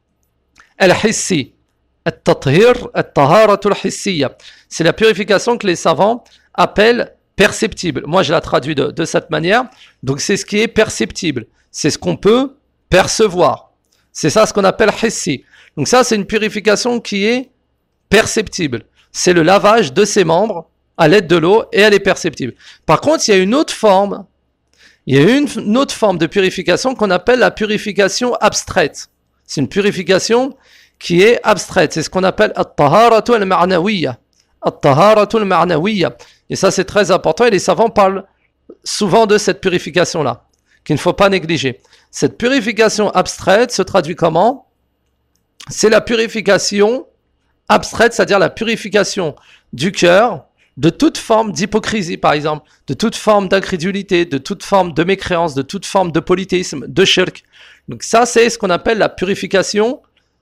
al-hissi. At-tathhir, at-taharatul hissiyya. C'est la purification que les savants appellent perceptible. Moi, je la traduis de, de cette manière. Donc, c'est ce qui est perceptible. C'est ce qu'on peut percevoir. C'est ça ce qu'on appelle hissi. Donc, ça, c'est une purification qui est perceptible. C'est le lavage de ses membres à l'aide de l'eau et elle est perceptible. Par contre, il y a une autre forme. Il y a une, une autre forme de purification qu'on appelle la purification abstraite. C'est une purification qui est abstraite. C'est ce qu'on appelle at-taharatu al-ma'nawiyya. At-taharatu al-ma'nawiyya. Et ça, c'est très important. Et les savants parlent souvent de cette purification-là, qu'il ne faut pas négliger. Cette purification abstraite se traduit comment? C'est la purification abstraite, c'est-à-dire la purification du cœur de toute forme d'hypocrisie, par exemple, de toute forme d'incrédulité, de toute forme de mécréance, de toute forme de polythéisme, de shirk. Donc ça, c'est ce qu'on appelle la purification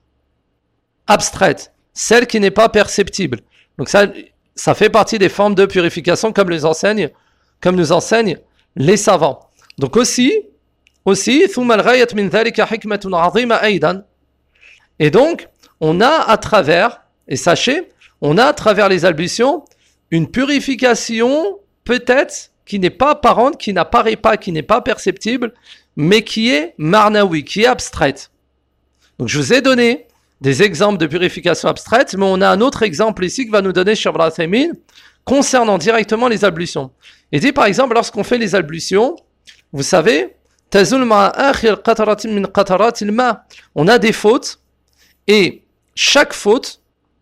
abstraite, celle qui n'est pas perceptible. Donc ça, ça fait partie des formes de purification comme les enseignent, comme nous enseignent les savants. Donc aussi, aussi, et donc, on a à travers Et sachez, on a à travers les ablutions une purification peut-être qui n'est pas apparente, qui n'apparaît pas, qui n'est pas perceptible, mais qui est marnaoui, qui est abstraite. Donc je vous ai donné des exemples de purification abstraite, mais on a un autre exemple ici que va nous donner Cheikh Ibn Uthaymin concernant directement les ablutions. Il dit par exemple, lorsqu'on fait les ablutions, vous savez, on a des fautes, et chaque faute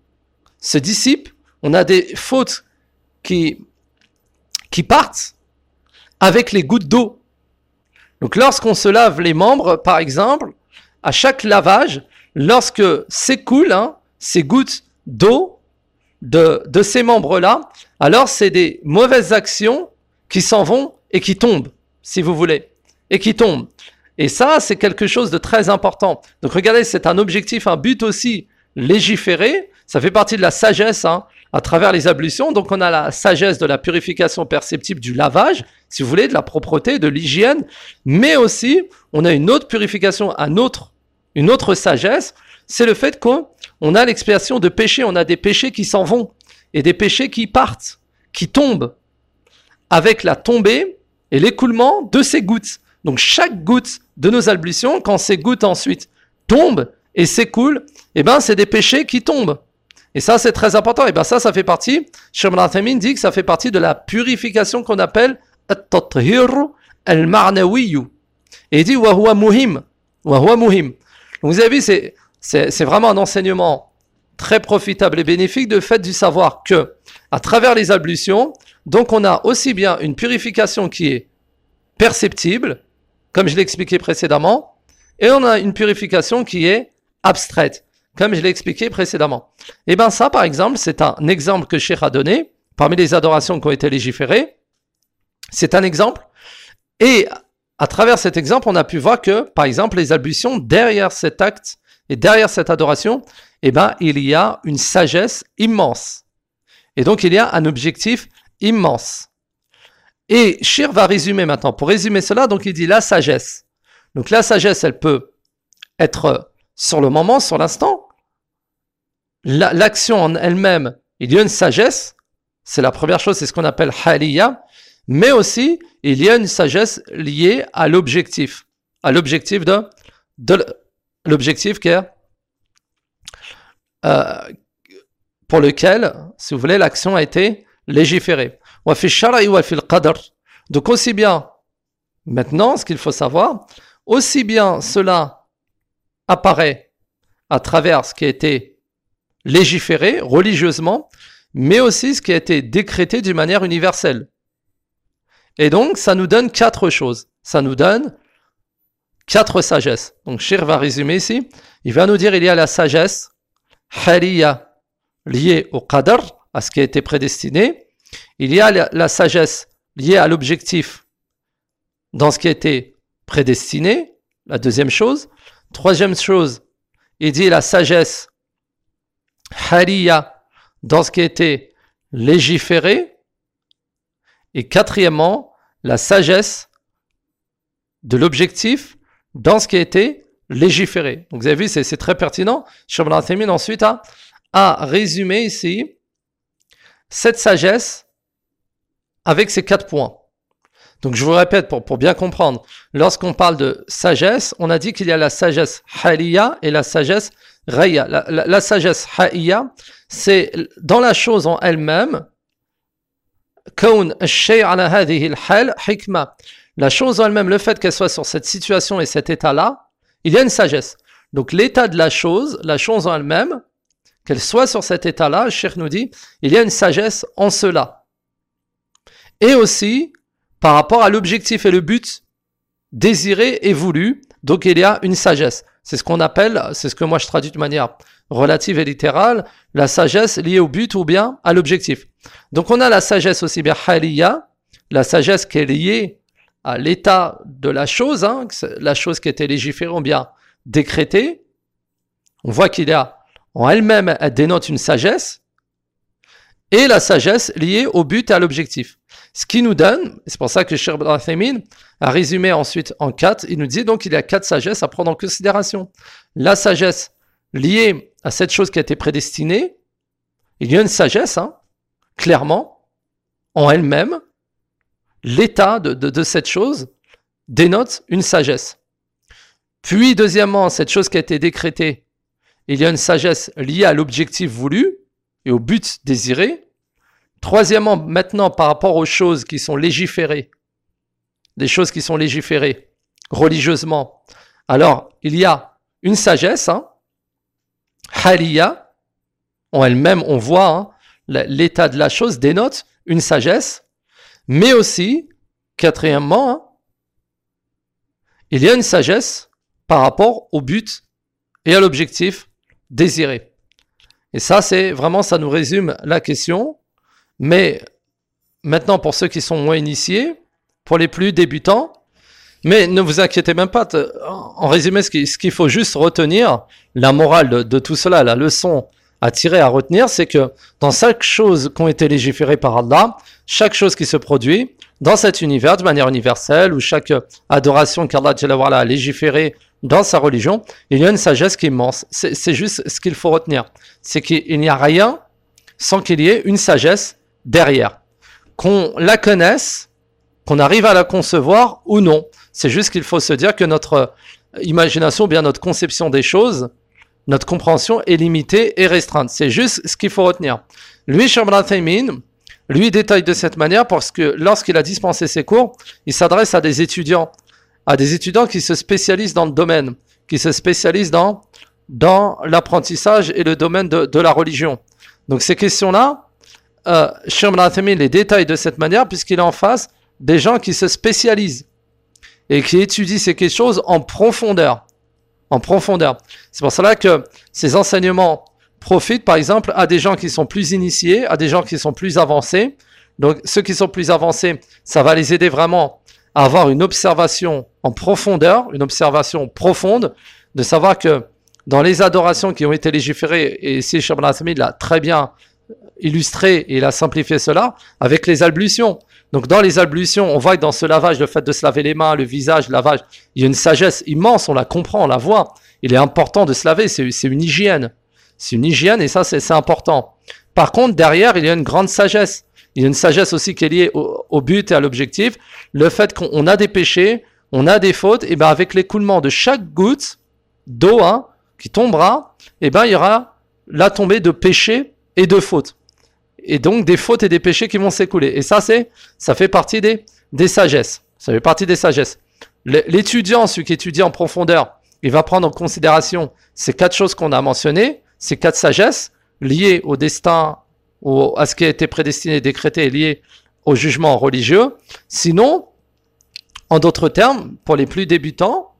se dissipe. On a des fautes qui, qui partent avec les gouttes d'eau. Donc lorsqu'on se lave les membres, par exemple, à chaque lavage, lorsque s'écoulent hein, ces gouttes d'eau de, de ces membres-là, alors c'est des mauvaises actions qui s'en vont et qui tombent, si vous voulez, et qui tombent. Et ça, c'est quelque chose de très important. Donc regardez, c'est un objectif, un but aussi légiféré. Ça fait partie de la sagesse hein, à travers les ablutions. Donc on a la sagesse de la purification perceptible du lavage, si vous voulez, de la propreté, de l'hygiène. Mais aussi, on a une autre purification, un autre, une autre sagesse. C'est le fait qu'on a l'expiation de péchés. On a des péchés qui s'en vont et des péchés qui partent, qui tombent avec la tombée et l'écoulement de ces gouttes. Donc chaque goutte de nos ablutions, quand ces gouttes ensuite tombent et s'écoulent, eh ben c'est des péchés qui tombent. Et ça c'est très important. Et ben ça, ça fait partie, Cheikh Ibn Uthaymin dit que ça fait partie de la purification qu'on appelle at-tathhir al-ma'nawi. Et il dit wa huwa muhim, wa huwa muhim. Donc vous avez vu, c'est, c'est, c'est vraiment un enseignement très profitable et bénéfique de fait du savoir que à travers les ablutions, donc on a aussi bien une purification qui est perceptible, comme je l'ai expliqué précédemment, et on a une purification qui est abstraite, comme je l'ai expliqué précédemment. Et bien ça, par exemple, c'est un exemple que Cheikh a donné, parmi les adorations qui ont été légiférées, c'est un exemple, et à travers cet exemple, on a pu voir que, par exemple, les ablutions, derrière cet acte, et derrière cette adoration, eh ben, il y a une sagesse immense. Et donc, il y a un objectif immense. Et Shir va résumer maintenant. Pour résumer cela, donc il dit la sagesse. Donc la sagesse, elle peut être sur le moment, sur l'instant. La, l'action en elle-même, il y a une sagesse. C'est la première chose, c'est ce qu'on appelle haliya. Mais aussi, il y a une sagesse liée à l'objectif. À l'objectif de, de l'objectif qui est euh, pour lequel, si vous voulez, l'action a été légiférée. Donc aussi bien, maintenant, ce qu'il faut savoir, aussi bien cela apparaît à travers ce qui a été légiféré religieusement, mais aussi ce qui a été décrété d'une manière universelle. Et donc, ça nous donne quatre choses. Ça nous donne quatre sagesses. Donc, Shir va résumer ici. Il va nous dire il y a la sagesse haliya liée au qadr, à ce qui a été prédestiné. Il y a la, la sagesse liée à l'objectif dans ce qui a été prédestiné, la deuxième chose. Troisième chose, il dit la sagesse haliya dans ce qui a été légiféré. Et quatrièmement, la sagesse de l'objectif dans ce qui a été légiféré. Donc vous avez vu, c'est, c'est très pertinent. Cheikh Ibn Uthaymin ensuite a, a résumé ici cette sagesse avec ces quatre points. Donc je vous répète pour, pour bien comprendre, lorsqu'on parle de sagesse, on a dit qu'il y a la sagesse haliya et la sagesse raya. La, la, la sagesse haliya, c'est dans la chose en elle-même, la chose en elle-même, le fait qu'elle soit sur cette situation et cet état-là, il y a une sagesse. Donc l'état de la chose, la chose en elle-même, qu'elle soit sur cet état-là, le Cheikh nous dit, il y a une sagesse en cela. Et aussi, par rapport à l'objectif et le but désiré et voulu, donc il y a une sagesse. C'est ce qu'on appelle, c'est ce que moi je traduis de manière relative et littérale, la sagesse liée au but ou bien à l'objectif. Donc on a la sagesse aussi bien haliya, la sagesse qui est liée à l'état de la chose, hein, la chose qui était légiférée ou bien décrétée. On voit qu'il y a en elle-même, elle dénote une sagesse, et la sagesse liée au but et à l'objectif. Ce qui nous donne, c'est pour ça que Cheikh Ibn Uthaymin a résumé ensuite en quatre, il nous dit donc qu'il y a quatre sagesses à prendre en considération. La sagesse liée à cette chose qui a été prédestinée, Il y a une sagesse, hein, clairement, en elle-même, l'état de, de, de cette chose dénote une sagesse. Puis, deuxièmement, cette chose qui a été décrétée, il y a une sagesse liée à l'objectif voulu et au but désiré. Troisièmement, maintenant, par rapport aux choses qui sont légiférées, des choses qui sont légiférées religieusement, alors, il y a une sagesse, hein, haliya, en elle-même, on voit, hein, l'état de la chose dénote une sagesse, mais aussi, quatrièmement, hein, il y a une sagesse par rapport au but et à l'objectif désiré. Et ça, c'est vraiment, ça nous résume la question. Mais maintenant, pour ceux qui sont moins initiés, pour les plus débutants, mais ne vous inquiétez même pas, en résumé, ce qu'il faut juste retenir, la morale de, de tout cela, la leçon à tirer, à retenir, c'est que dans chaque chose qui ont été légiférées par Allah, chaque chose qui se produit dans cet univers de manière universelle, ou chaque adoration qu'Allah a légiférée dans sa religion, il y a une sagesse qui est immense. C'est, c'est juste ce qu'il faut retenir. C'est qu'il n'y a rien sans qu'il y ait une sagesse derrière. Qu'on la connaisse, qu'on arrive à la concevoir ou non. C'est juste qu'il faut se dire que notre imagination, ou bien notre conception des choses, notre compréhension est limitée et restreinte. C'est juste ce qu'il faut retenir. Lui, Cheikh Ibn Uthaymin, lui détaille de cette manière parce que lorsqu'il a dispensé ses cours, il s'adresse à des étudiants, à des étudiants qui se spécialisent dans le domaine, qui se spécialisent dans, dans l'apprentissage et le domaine de, de la religion. Donc ces questions-là, euh, Cheikh Ibn Uthaymin les détaille de cette manière puisqu'il est en face des gens qui se spécialisent et qui étudient ces choses en profondeur. En profondeur. C'est pour cela que ces enseignements profitent par exemple à des gens qui sont plus initiés, à des gens qui sont plus avancés. Donc ceux qui sont plus avancés, ça va les aider vraiment à avoir une observation en profondeur, une observation profonde, de savoir que dans les adorations qui ont été légiférées, et ici Cheikh Ibn Uthaymin l'a très bien illustré et il a simplifié cela, avec les ablutions. Donc dans les ablutions, on voit que dans ce lavage, le fait de se laver les mains, le visage, le lavage, il y a une sagesse immense, on la comprend, on la voit. Il est important de se laver, c'est, c'est une hygiène. C'est une hygiène et ça, c'est, c'est important. Par contre, derrière, il y a une grande sagesse. Il y a une sagesse aussi qui est liée au, au but et à l'objectif. Le fait qu'on a des péchés, on a des fautes, et bien avec l'écoulement de chaque goutte d'eau hein, qui tombera, et ben il y aura la tombée de péchés et de fautes. Et donc des fautes et des péchés qui vont s'écouler. Et ça, c'est, ça fait partie des, des sagesses. Ça fait partie des sagesses. L'étudiant, celui qui étudie en profondeur, il va prendre en considération ces quatre choses qu'on a mentionnées, ces quatre sagesses liées au destin, ou à ce qui a été prédestiné et décrété, liées au jugement religieux. Sinon, en d'autres termes, pour les plus débutants,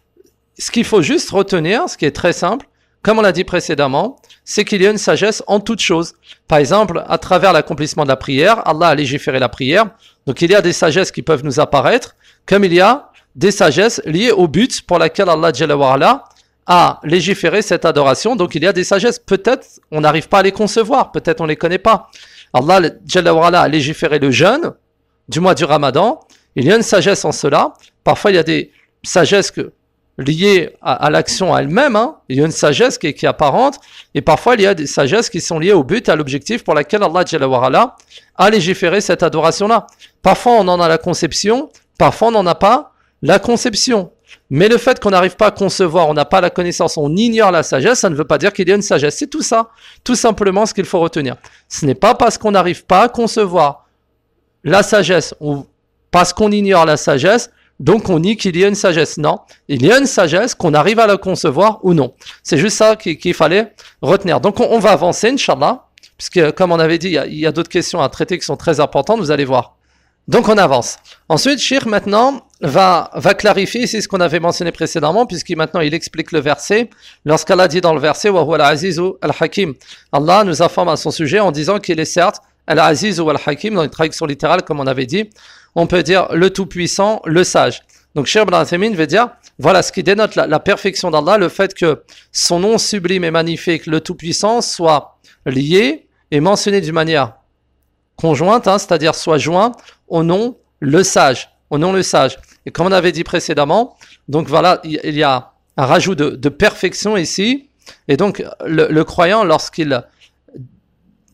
ce qu'il faut juste retenir, ce qui est très simple, comme on l'a dit précédemment, c'est qu'il y a une sagesse en toute chose. Par exemple, à travers l'accomplissement de la prière, Allah a légiféré la prière. Donc il y a des sagesses qui peuvent nous apparaître, comme il y a des sagesses liées au but pour laquelle Allah Jalla wa Ala a légiféré cette adoration. Donc il y a des sagesses, peut-être on n'arrive pas à les concevoir, peut-être on ne les connaît pas. Allah Jalla wa Ala a légiféré le jeûne du mois du Ramadan. Il y a une sagesse en cela. Parfois il y a des sagesses que liées à, à l'action elle-même, hein. Il y a une sagesse qui est, qui est apparente, et parfois il y a des sagesses qui sont liées au but et à l'objectif pour laquelle Allah Jalla wa Ala a légiféré cette adoration-là. Parfois on en a la conception, parfois on n'en a pas la conception. Mais le fait qu'on n'arrive pas à concevoir, on n'a pas la connaissance, on ignore la sagesse, ça ne veut pas dire qu'il y a une sagesse. C'est tout ça, tout simplement ce qu'il faut retenir. Ce n'est pas parce qu'on n'arrive pas à concevoir la sagesse ou parce qu'on ignore la sagesse donc on nie qu'il y a une sagesse. Non, il y a une sagesse, qu'on arrive à la concevoir ou non. C'est juste ça qu'il, qu'il fallait retenir. Donc on, on va avancer, Inch'Allah, puisque comme on avait dit, il y a, il y a d'autres questions à traiter qui sont très importantes, vous allez voir. Donc on avance. Ensuite, Cheikh maintenant va, va clarifier ici ce qu'on avait mentionné précédemment, puisqu'il maintenant il explique le verset. Lorsqu'Allah dit dans le verset, wa huwa al-azizu al-hakim, Allah nous informe à son sujet en disant qu'il est certes al-azizu al-hakim, dans une traduction littérale comme on avait dit, on peut dire le tout-puissant, le sage. Donc Cheikh Ibn Uthaymin veut dire, voilà ce qui dénote la, la perfection d'Allah, le fait que son nom sublime et magnifique, le tout-puissant, soit lié et mentionné d'une manière conjointe, hein, c'est-à-dire soit joint au nom le sage, au nom le sage. Et comme on avait dit précédemment, donc voilà, il y a un rajout de, de perfection ici, et donc le, le croyant, lorsqu'il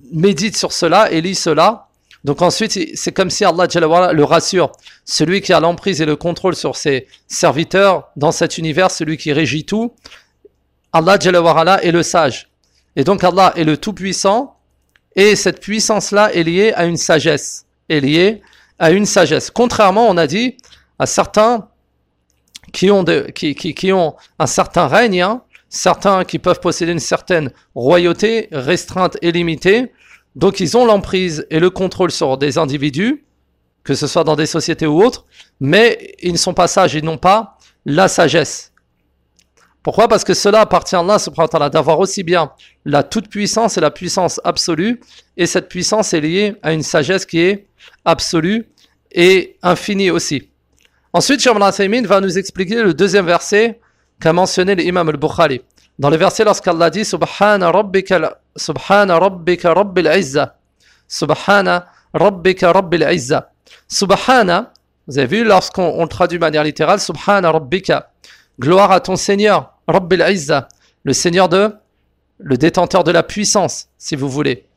médite sur cela et lit cela. Donc ensuite, c'est comme si Allah Jalla wa Ala le rassure. Celui qui a l'emprise et le contrôle sur ses serviteurs dans cet univers, celui qui régit tout, Allah Jalla wa Ala est le sage. Et donc Allah est le tout-puissant, et cette puissance-là est liée à une sagesse. Est liée à une sagesse. Contrairement, on a dit, à certains qui ont, de, qui, qui, qui ont un certain règne, hein, certains qui peuvent posséder une certaine royauté restreinte et limitée, donc ils ont l'emprise et le contrôle sur des individus, que ce soit dans des sociétés ou autres, mais ils ne sont pas sages, ils n'ont pas la sagesse. Pourquoi ? Parce que cela appartient à Allah subhanahu wa ta'ala d'avoir aussi bien la toute-puissance et la puissance absolue, et cette puissance est liée à une sagesse qui est absolue et infinie aussi. Ensuite, Cheikh Ibn Uthaymin va nous expliquer le deuxième verset qu'a mentionné l'imam al-Bukhari. Dans le verset, lorsqu'Allah dit « Subhana rabbika, subhana rabbika rabbil izza » Subhana rabbika rabbil izza. Subhana, vous avez vu, lorsqu'on on le traduit de manière littérale, Subhana rabbika, gloire à ton Seigneur, rabbil izza, le Seigneur de, le détenteur de la puissance, si vous voulez.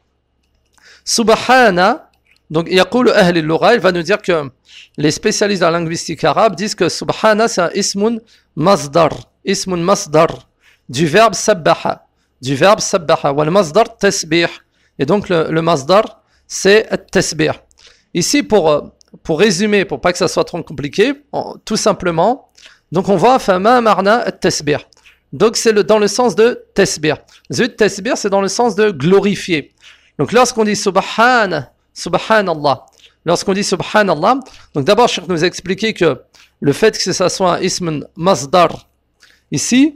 Subhana, donc yaqulu ahli al-lugha, il va nous dire que les spécialistes de la linguistique arabe disent que Subhana c'est un ismun masdar, ismun masdar, du verbe sabbaha, du verbe sabbaha, wal masdar tasbih, et donc le, le masdar c'est tasbih. Ici pour, pour résumer, pour pas que ça soit trop compliqué, en, tout simplement, donc on voit fama marna tasbih. Donc c'est le, dans le sens de tasbih. Zut tasbih c'est dans le sens de glorifier. Donc lorsqu'on dit subhana, subhanallah, lorsqu'on dit subhanallah, donc d'abord je vais nous expliquer que le fait que ça soit un ism masdar ici,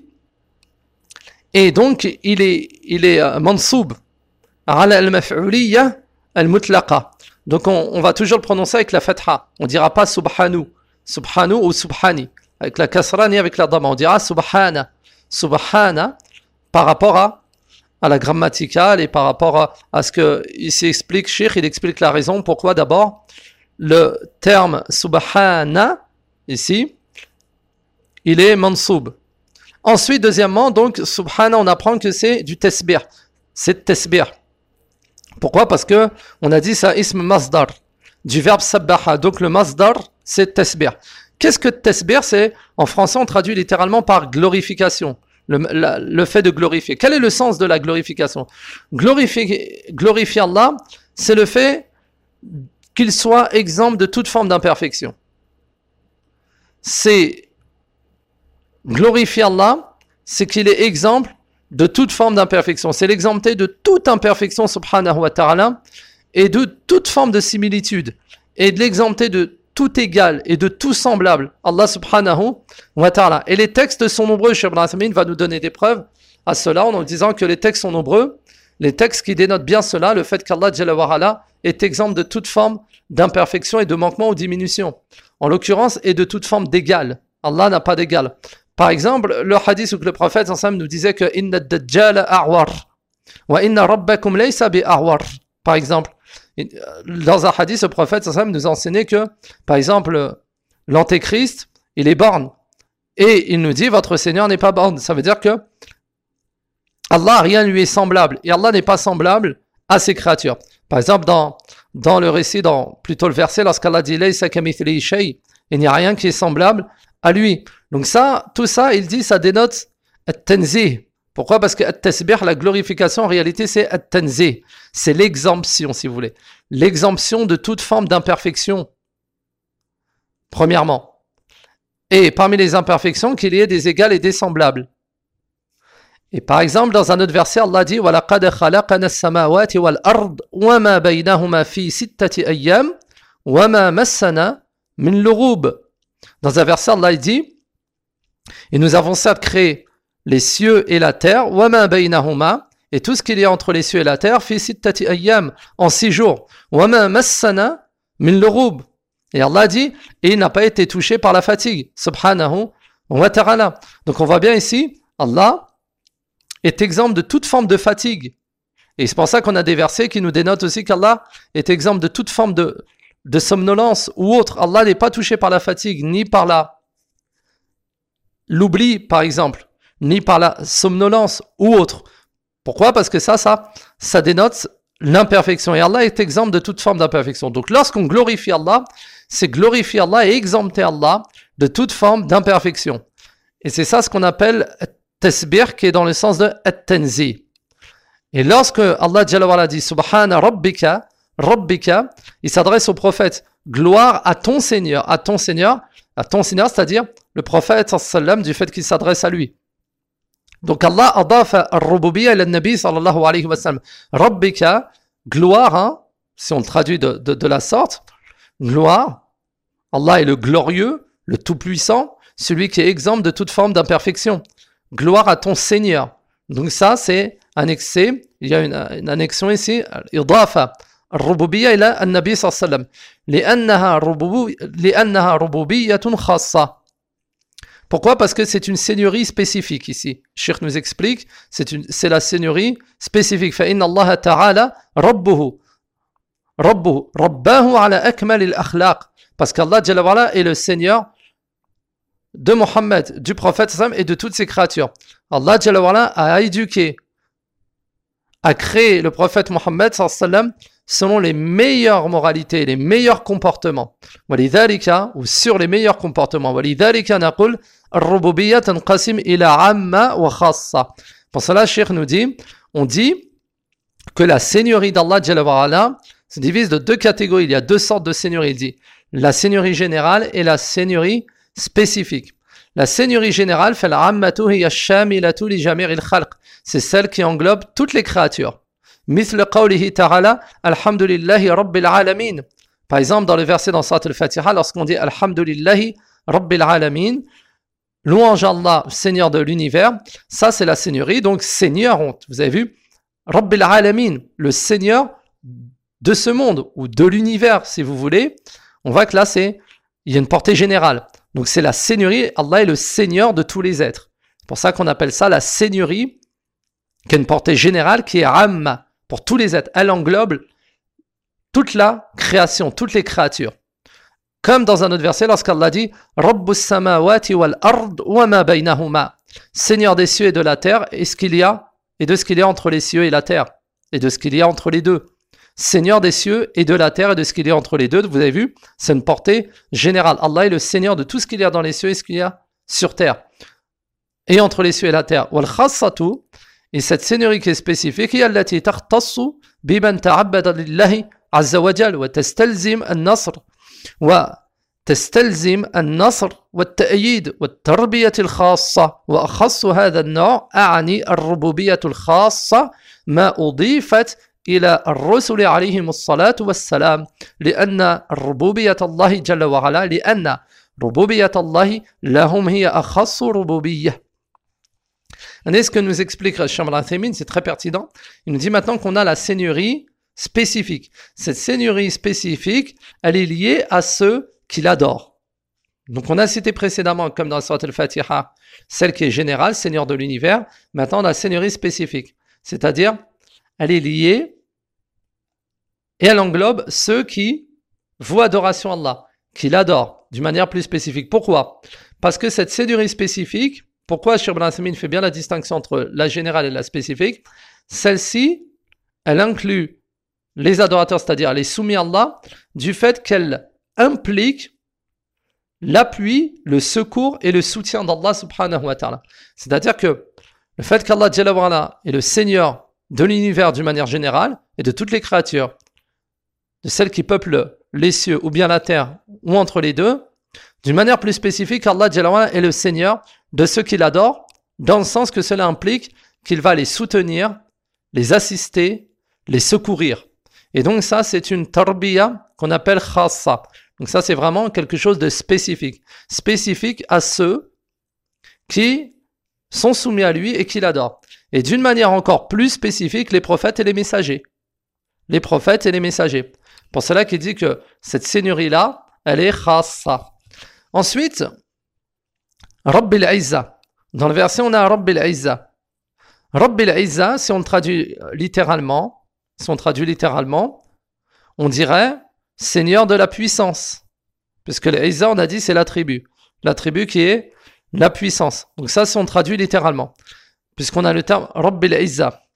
et donc il est, il est uh, mansoub ala al-maf'uliyya al-mutlaqa. Donc on, on va toujours le prononcer avec la fatha. On dira pas subhanu, subhanu ou subhani, avec la kasra ni avec la dhamma. On dira subhana, subhana par rapport à à la grammaticale et par rapport à, à ce que ici explique Cheikh, il explique la raison pourquoi d'abord le terme subhana ici il est mansoub. Ensuite deuxièmement donc subhana on apprend que c'est du tasbih, c'est tasbih. Pourquoi ? Parce que on a dit ça ism masdar du verbe sabbaha, donc le masdar c'est tasbih. Qu'est-ce que tasbih ? C'est en français on traduit littéralement par glorification. Le, la, le fait de glorifier. Quel est le sens de la glorification ? Glorifier, glorifier Allah, c'est le fait qu'il soit exempt de toute forme d'imperfection. C'est glorifier Allah, c'est qu'il est exempt de toute forme d'imperfection. C'est l'exempter de toute imperfection, subhanahu wa ta'ala, et de toute forme de similitude, et de l'exempter de tout égal et de tout semblable, Allah subhanahu wa ta'ala. Et les textes sont nombreux, Cheikh Ibn Uthaymin va nous donner des preuves à cela en nous disant que les textes sont nombreux, les textes qui dénotent bien cela, le fait qu'Allah Jalla wa Ala est exempt de toute forme d'imperfection et de manquement ou diminution. En l'occurrence, et de toute forme d'égal. Allah n'a pas d'égal. Par exemple, le hadith où le prophète ensemble nous disait que inna ad-dajjal a'war wa inna rabbakum laysa bi a'war. Par exemple, dans un hadith, le prophète nous a enseigné que, par exemple, l'antéchrist, il est borgne. Et il nous dit, votre Seigneur n'est pas borgne. Ça veut dire que Allah, rien lui est semblable. Et Allah n'est pas semblable à ses créatures. Par exemple, dans, dans le récit, dans plutôt le verset, lorsqu'Allah dit, Laysa kamithlihi shay, il n'y a rien qui est semblable à lui. Donc ça, tout ça, il dit, ça dénote at-tanzih. Pourquoi ? Parce que at-tasbih, la glorification, en réalité, c'est at-tanzih. C'est l'exemption, si vous voulez. L'exemption de toute forme d'imperfection. Premièrement. Et parmi les imperfections, qu'il y ait des égales et des semblables. Et par exemple, dans un autre verset, Allah dit وَلَقَدْ خَلَقَنَا السَّمَاوَاتِ وَالْأَرْضِ وَمَا بَيْنَهُمَا فِي سِتَّةِ أَيَّامٍ وَمَا مَسَّنَا مِنْ لُغُوبٍ. Dans un verset, Allah dit et nous avons certes créé les cieux et la terre, وَمَا بَيْنَهُمَا, et tout ce qu'il y a entre les cieux et la terre, فِي سِتَّةِ أَيَّامٍ, en six jours, وَمَا مَسَّنَا مِنْ لُغُوبٍ. Et Allah dit, et il n'a pas été touché par la fatigue, subhanahu wa ta'ala. Donc on voit bien ici, Allah est exempt de toute forme de fatigue. Et c'est pour ça qu'on a des versets qui nous dénotent aussi qu'Allah est exempt de toute forme de, de somnolence ou autre. Allah n'est pas touché par la fatigue, ni par la l'oubli, par exemple, ni par la somnolence ou autre. Pourquoi ? Parce que ça, ça, ça dénote l'imperfection. Et Allah est exempt de toute forme d'imperfection. Donc lorsqu'on glorifie Allah, c'est glorifier Allah et exempter Allah de toute forme d'imperfection. Et c'est ça ce qu'on appelle tasbih, qui est dans le sens de at-tanzi. Et lorsque Allah Jalla wa Ala dit Subhana Rabbika, Rabbika, il s'adresse au prophète, gloire à ton Seigneur, à ton Seigneur, à ton Seigneur, c'est-à-dire le prophète sallam, du fait qu'il s'adresse à lui. Donc Allah adafa ar-rububiyya ila nabi sallallahu alayhi wa sallam. Rabbika, gloire, hein, si on le traduit de, de, de la sorte, gloire, Allah est le glorieux, le tout-puissant, celui qui est exempt de toute forme d'imperfection. Gloire à ton Seigneur. Donc ça, c'est annexé, il y a une, une annexion ici, idafa ar-rububiyya ila an-nabi sallallahu alayhi wa sallam. Li'annaha rububiyyatun khassa. Pourquoi? Parce que c'est une seigneurie spécifique ici. Cheikh nous explique, c'est, une, c'est la seigneurie spécifique. فَإِنَّ اللَّهَ تَعَالَى رَبُّهُ رَبُّهُ رَبَّهُ عَلَى أَكْمَلِ الْأَخْلَاقِ. Parce qu'Allah Jalla wa Ala est le Seigneur de Mohammed, du prophète et de toutes ses créatures. Allah Jalla wa Ala a éduqué, a créé le prophète Mohammed selon les meilleures moralités, les meilleurs comportements. وَلِذَلِكَ, ou sur les meilleurs comportements. وَلِذَلِكَ نَقُلْ الرُّبُوبِيَّةَ تنقسم إلى عامة وخاصة. Pour cela, Cheikh nous dit, on dit que la seigneurie d'Allah Jalla wa Ala se divise de deux catégories. Il y a deux sortes de seigneurie. Il dit la seigneurie générale et la seigneurie spécifique. La seigneurie générale, فَالْعَامَّةُ هِيَ الشَّامِلَةُ لِجَمِيعِ الْخَلْقِ. C'est celle qui englobe toutes les créatures. مثل قوله تعالى الحمد لله رب العالمين. Par exemple, dans le verset dans Surat al-Fatiha, lorsqu'on dit Alhamdulillahi Rabbil Alamin, louange à Allah, Seigneur de l'univers, ça c'est la seigneurie, donc Seigneur, vous avez vu, Rabbil Alamin, le Seigneur de ce monde, ou de l'univers, si vous voulez, on voit que là, c'est, il y a une portée générale. Donc c'est la seigneurie, Allah est le Seigneur de tous les êtres. C'est pour ça qu'on appelle ça la seigneurie, qui a une portée générale, qui est Amma, pour tous les êtres. Elle englobe toute la création, toutes les créatures. Comme dans un autre verset, lorsqu'Allah dit Rabbus samawati wal ard wa ma baynahuma, Seigneur des cieux et de la terre, et ce qu'il y a, et de ce qu'il y a entre les cieux et la terre, et de ce qu'il y a entre les deux. Seigneur des cieux et de la terre, et de ce qu'il y a entre les deux, vous avez vu, c'est une portée générale. Allah est le Seigneur de tout ce qu'il y a dans les cieux et ce qu'il y a sur terre, et entre les cieux et la terre. Wal khassatu, et cette seigneurie qui est spécifique, هي التي تختص بمن تعبد لله عز وجل وتستلزم النصر وتستلزم النصر والتأييد والتربية الخاصة. وأخص هذا النوع أعني الربوبية الخاصة ما أضيفت إلى الرسل عليهم الصلاة والسلام لأن ربوبية الله جل وعلا لأن ربوبية الله لهم هي أخص ربوبية. Et ce que nous explique Cheikh Al-Uthaymin, c'est très pertinent. Il nous dit maintenant qu'on a la seigneurie spécifique. Cette seigneurie spécifique, elle est liée à ceux qui l'adorent. Donc on a cité précédemment, comme dans la Surat al-Fatiha, celle qui est générale, Seigneur de l'univers. Maintenant on a la seigneurie spécifique. C'est-à-dire, elle est liée et elle englobe ceux qui vouent adoration à Allah, qui l'adorent d'une manière plus spécifique. Pourquoi? Parce que cette seigneurie spécifique, pourquoi Cheikh Al-Uthaymin fait bien la distinction entre la générale et la spécifique? Celle-ci, elle inclut les adorateurs, c'est-à-dire les soumis à Allah, du fait qu'elle implique l'appui, le secours et le soutien d'Allah subhanahu wa ta'ala. C'est-à-dire que le fait qu'Allah Jalla wa Ala est le Seigneur de l'univers d'une manière générale et de toutes les créatures, de celles qui peuplent les cieux ou bien la terre ou entre les deux, d'une manière plus spécifique, Allah Jalla wa Ala est le Seigneur de ceux qui l'adorent, dans le sens que cela implique qu'il va les soutenir, les assister, les secourir. Et donc ça, c'est une tarbiya qu'on appelle khassa. Donc ça, c'est vraiment quelque chose de spécifique. Spécifique à ceux qui sont soumis à lui et qui l'adorent. Et d'une manière encore plus spécifique, les prophètes et les messagers. Les prophètes et les messagers. Pour cela qu'il dit que cette seigneurie-là, elle est khassa. Ensuite, Rabbil Izza. Dans le verset, on a Rabbil Izza. Rabbil Izza, si on le traduit littéralement, si on traduit littéralement, on dirait Seigneur de la puissance. Puisque l'Izza, on a dit, c'est l'attribut. L'attribut qui est la puissance. Donc ça, si on traduit littéralement. Puisqu'on a le terme Rabbil Izza.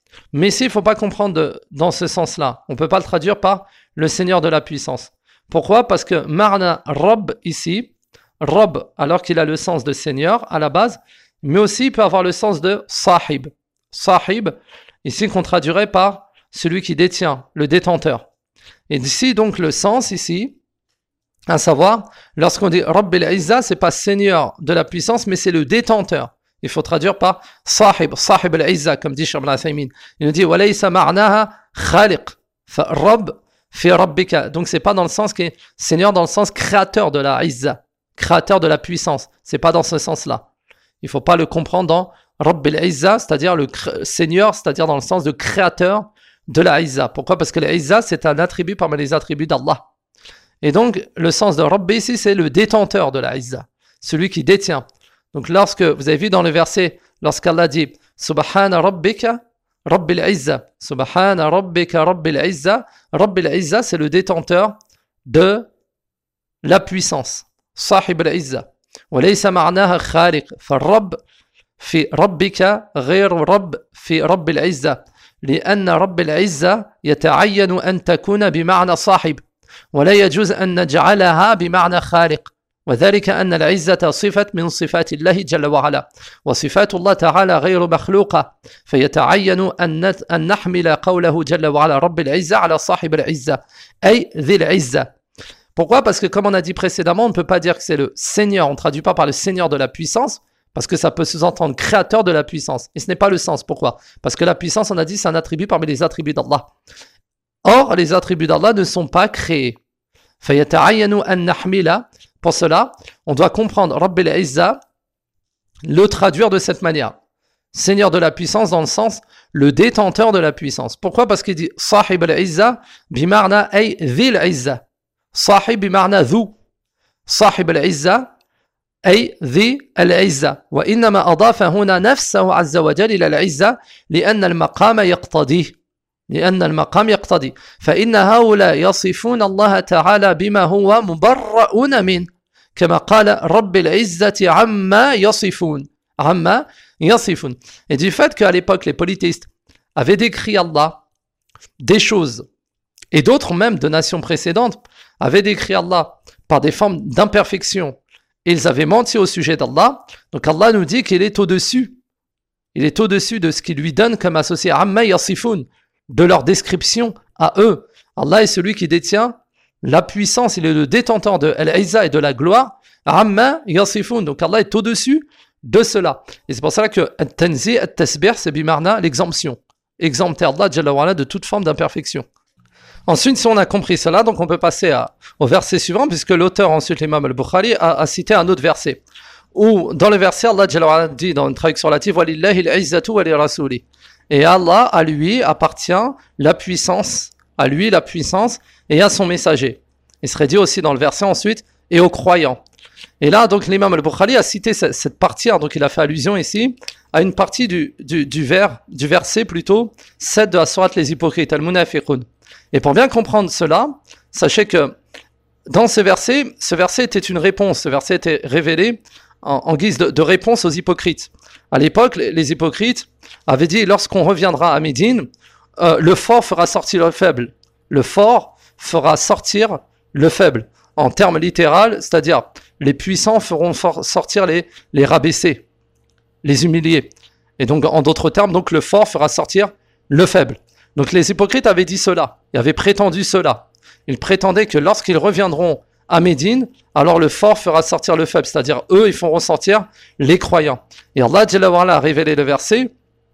Mais ici, il ne faut pas comprendre de, dans ce sens-là. On ne peut pas le traduire par le Seigneur de la puissance. Pourquoi? Parce que Marna Rabb ici, Rabb, alors qu'il a le sens de Seigneur à la base, mais aussi il peut avoir le sens de Sahib. Sahib, ici qu'on traduirait par celui qui détient, le détenteur. Et ici, donc, le sens ici, à savoir, lorsqu'on dit Rabb al-Izza, c'est pas Seigneur de la puissance, mais c'est le détenteur. Il faut traduire par Sahib, Sahib al-Izza, comme dit Cheikh Ibn Uthaymin. Il nous dit Walaysa ma'naha khaliq, fa Rabb fi Rabbika. Donc c'est pas dans le sens qui est Seigneur dans le sens créateur de la Izza, créateur de la puissance. C'est pas dans ce sens-là. Il faut pas le comprendre dans Rabb al-Izza, c'est-à-dire le cr- Seigneur, c'est-à-dire dans le sens de créateur de la Izza. Pourquoi? Parce que la Izza, c'est un attribut parmi les attributs d'Allah. Et donc, le sens de Rabb ici, c'est le détenteur de la Izza, celui qui détient. Donc, lorsque, vous avez vu dans le verset, lorsqu'Allah dit « Subhana Rabbika Rabbil Izza » Subhana Rabbika Rabbil Izza. Rabbil Izza, c'est le détenteur de la puissance. Sahib al-Izza. وَلَيْسَ مَعْنَاهَا خَالِقٌ فَالرَّبُّ في ربك غير رب في رب العزة لأن رب العزة يتعين أن تكون بمعنى صاحب ولا يجوز أن نجعلها بمعنى خالق وذلك أن العزة صفة من صفات الله جل وعلا وصفات الله تعالى غير مخلوقة فيتعين أن نحمل قوله جل وعلا رب العزة على صاحب العزة أي ذي العزة. Pourquoi? Parce que comme on a dit précédemment, on ne peut pas dire que c'est le Seigneur, on ne traduit pas par le Seigneur de la puissance, parce que ça peut sous-entendre créateur de la puissance. Et ce n'est pas le sens. Pourquoi? Parce que la puissance, on a dit, c'est un attribut parmi les attributs d'Allah. Or, les attributs d'Allah ne sont pas créés. Pour cela, on doit comprendre Rabbil Izza, le traduire de cette manière. Seigneur de la puissance dans le sens, le détenteur de la puissance. Pourquoi? Parce qu'il dit Sahib al-Izza bimarna ay dhil Izza. Sahib bimarna dhu. Sahib al-Izza أي ذي العزة وإنما أضاف هنا نفسه عز وجل إلى العزة لأن المقام يقتضيه لأن المقام يقتضي فإن هؤلاء يصفون الله تعالى بما هو مبرؤون منه كما قال رب العزة عما يصفون عما يصفون. Et du fait qu'à l'époque les polythéistes avaient décrit Allah des choses et d'autres même de nations précédentes avaient décrit Allah par des formes d'imperfection. Ils avaient menti au sujet d'Allah. Donc Allah nous dit qu'il est au-dessus. Il est au-dessus de ce qu'il lui donne comme associé Amma Yasifun, de leur description à eux. Allah est celui qui détient la puissance. Il est le détenteur de Al-Izza et de la gloire. Amma Yasifun. Donc Allah est au-dessus de cela. Et c'est pour cela que Tanzi, At-Tasbih, c'est bimarna, l'exemption. Exempter Allah Jalla wa Ala de toute forme d'imperfection. Ensuite, si on a compris cela, donc on peut passer à, au verset suivant, puisque l'auteur, ensuite l'imam al-Bukhari, a, a cité un autre verset. Où, dans le verset, Allah Jalla wa Ala dit dans une traduction relative, وَلِلَّهِ الْعِزَّةُ وَلِرَسُولِهِ. Et à Allah, à lui, appartient la puissance, à lui la puissance, et à son messager. Il serait dit aussi dans le verset ensuite, et aux croyants. Et là, donc l'imam al-Bukhari a cité cette, cette partie, hein, donc il a fait allusion ici, à une partie du, du, du, vers, du verset plutôt, sept de la sourate les hypocrites, al-Munafiqun. Et pour bien comprendre cela, sachez que dans ce verset, ce verset était une réponse, ce verset était révélé en, en guise de, de réponse aux hypocrites. À l'époque, les, les hypocrites avaient dit, lorsqu'on reviendra à Médine, euh, le fort fera sortir le faible. Le fort fera sortir le faible. En termes littéraux, c'est-à-dire les puissants feront for- sortir les, les rabaissés, les humiliés. Et donc, en d'autres termes, donc, le fort fera sortir le faible. Donc les hypocrites avaient dit cela, ils avaient prétendu cela. Ils prétendaient que lorsqu'ils reviendront à Médine, alors le fort fera sortir le faible, c'est-à-dire eux, ils feront sortir les croyants. Et Allah Jalla wa Ala a révélé le verset,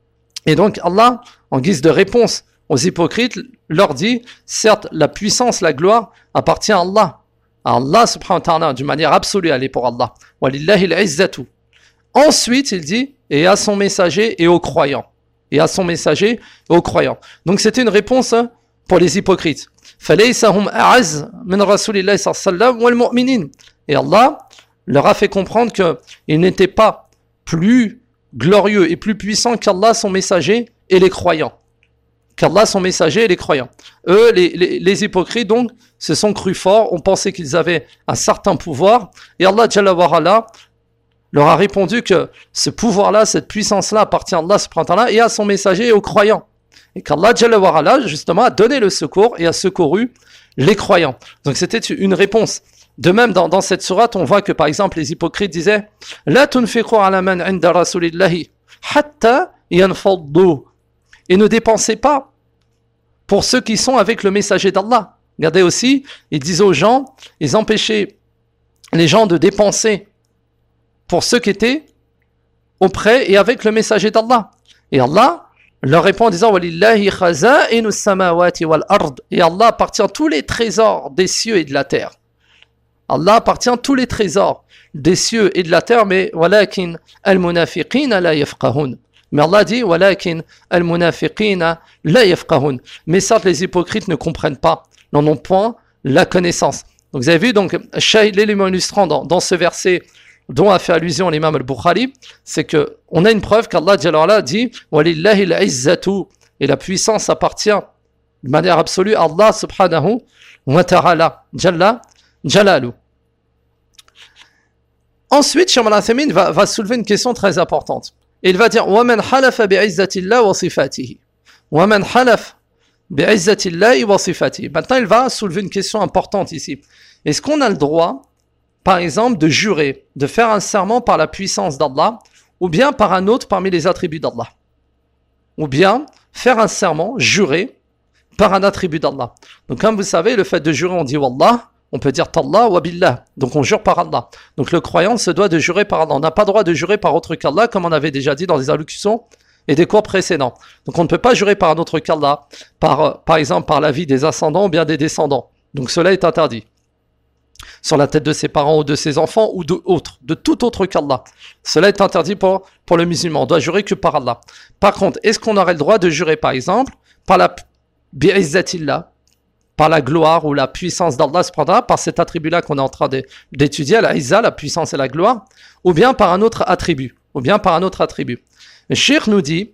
et donc Allah, en guise de réponse aux hypocrites, leur dit, certes, la puissance, la gloire appartient à Allah. À Allah subhanahu wa ta'ala, d'une manière absolue, elle est pour Allah. وَلِلَّهِ الْعِزَّةُ. Ensuite, il dit, et à son messager et aux croyants. Et à son messager et aux croyants. Donc c'était une réponse pour les hypocrites. فَلَيْسَهُمْ أَعَزْ مِنْ رَسُولِ اللَّهِ صَلَّى اللَّهُ عَلَيْهِ وَسَلَّمَ وَالْمُؤْمِنِينَ. Et Allah leur a fait comprendre qu'ils n'étaient pas plus glorieux et plus puissants qu'Allah son messager et les croyants. Qu'Allah son messager et les croyants. Eux, les, les, les hypocrites, donc, se sont crus forts, ont pensé qu'ils avaient un certain pouvoir. Et Allah Jalla wa Ala leur a répondu que ce pouvoir-là, cette puissance-là appartient à Allah subhanahu wa ta'ala et à son messager et aux croyants. et qu'Allah Jalla wa Ala, justement, a donné le secours et a secouru les croyants. Donc c'était une réponse. De même, dans, dans cette sourate, on voit que par exemple les hypocrites disaient La tunfiqu ala man inda rasulillahi hatta yanfaddu. Et ne dépensez pas pour ceux qui sont avec le messager d'Allah. Regardez aussi, ils disaient aux gens, ils empêchaient les gens de dépenser pour ceux qui étaient auprès et avec le messager d'Allah. Et Allah leur répond en disant Walillahi khaza'inu samawati wal ard. Et Allah appartient tous les trésors des cieux et de la terre. Allah appartient tous les trésors des cieux et de la terre, mais walakin al-munafiqina la yafqahun. Mais Allah dit walakin al-munafiqina la yafqahun. Mais certes, les hypocrites ne comprennent pas, n'en ont point la connaissance. Donc vous avez vu, donc, l'élément illustrant dans, dans ce verset dont a fait allusion l'imam al-Bukhari, c'est que on a une preuve qu'Allah Jalla wa Ala dit walillahi al-izzatu, et la puissance appartient de manière absolue à Allah subhanahu wa ta'ala Jalla Jalalu. Ensuite, Cheikh Al-Uthaymin va, va soulever une question très importante. Et il va dire وَمَنْ حَلَفَ بِعِزَّةِ اللَّهِ وَصِفَاتِهِ وَمَنْ حَلَفَ بِعِزَّةِ اللَّهِ وَصِفَاتِهِ. Maintenant, il va soulever une question importante ici. Est-ce qu'on a le droit, par exemple, de jurer, de faire un serment par la puissance d'Allah, ou bien par un autre parmi les attributs d'Allah? Ou bien faire un serment, jurer, par un attribut d'Allah. Donc, comme vous savez, le fait de jurer, on dit Wallah, on peut dire Tallah wa billah. Donc on jure par Allah. Donc le croyant se doit de jurer par Allah. On n'a pas le droit de jurer par autre qu'Allah, comme on avait déjà dit dans les allocutions et des cours précédents. Donc on ne peut pas jurer par un autre qu'Allah, par, par exemple par la vie des ascendants ou bien des descendants. Donc cela est interdit. Sur la tête de ses parents ou de ses enfants ou d'autres, de tout autre qu'Allah. Cela est interdit pour, pour le musulman. On doit jurer que par Allah. Par contre, est-ce qu'on aurait le droit de jurer par exemple par la bi'izzatillah, par la gloire ou la puissance d'Allah, par cet attribut-là qu'on est en train d'étudier, la izza, la puissance et la gloire, ou bien par un autre attribut, ou bien par un autre attribut. Le Cheikh nous dit,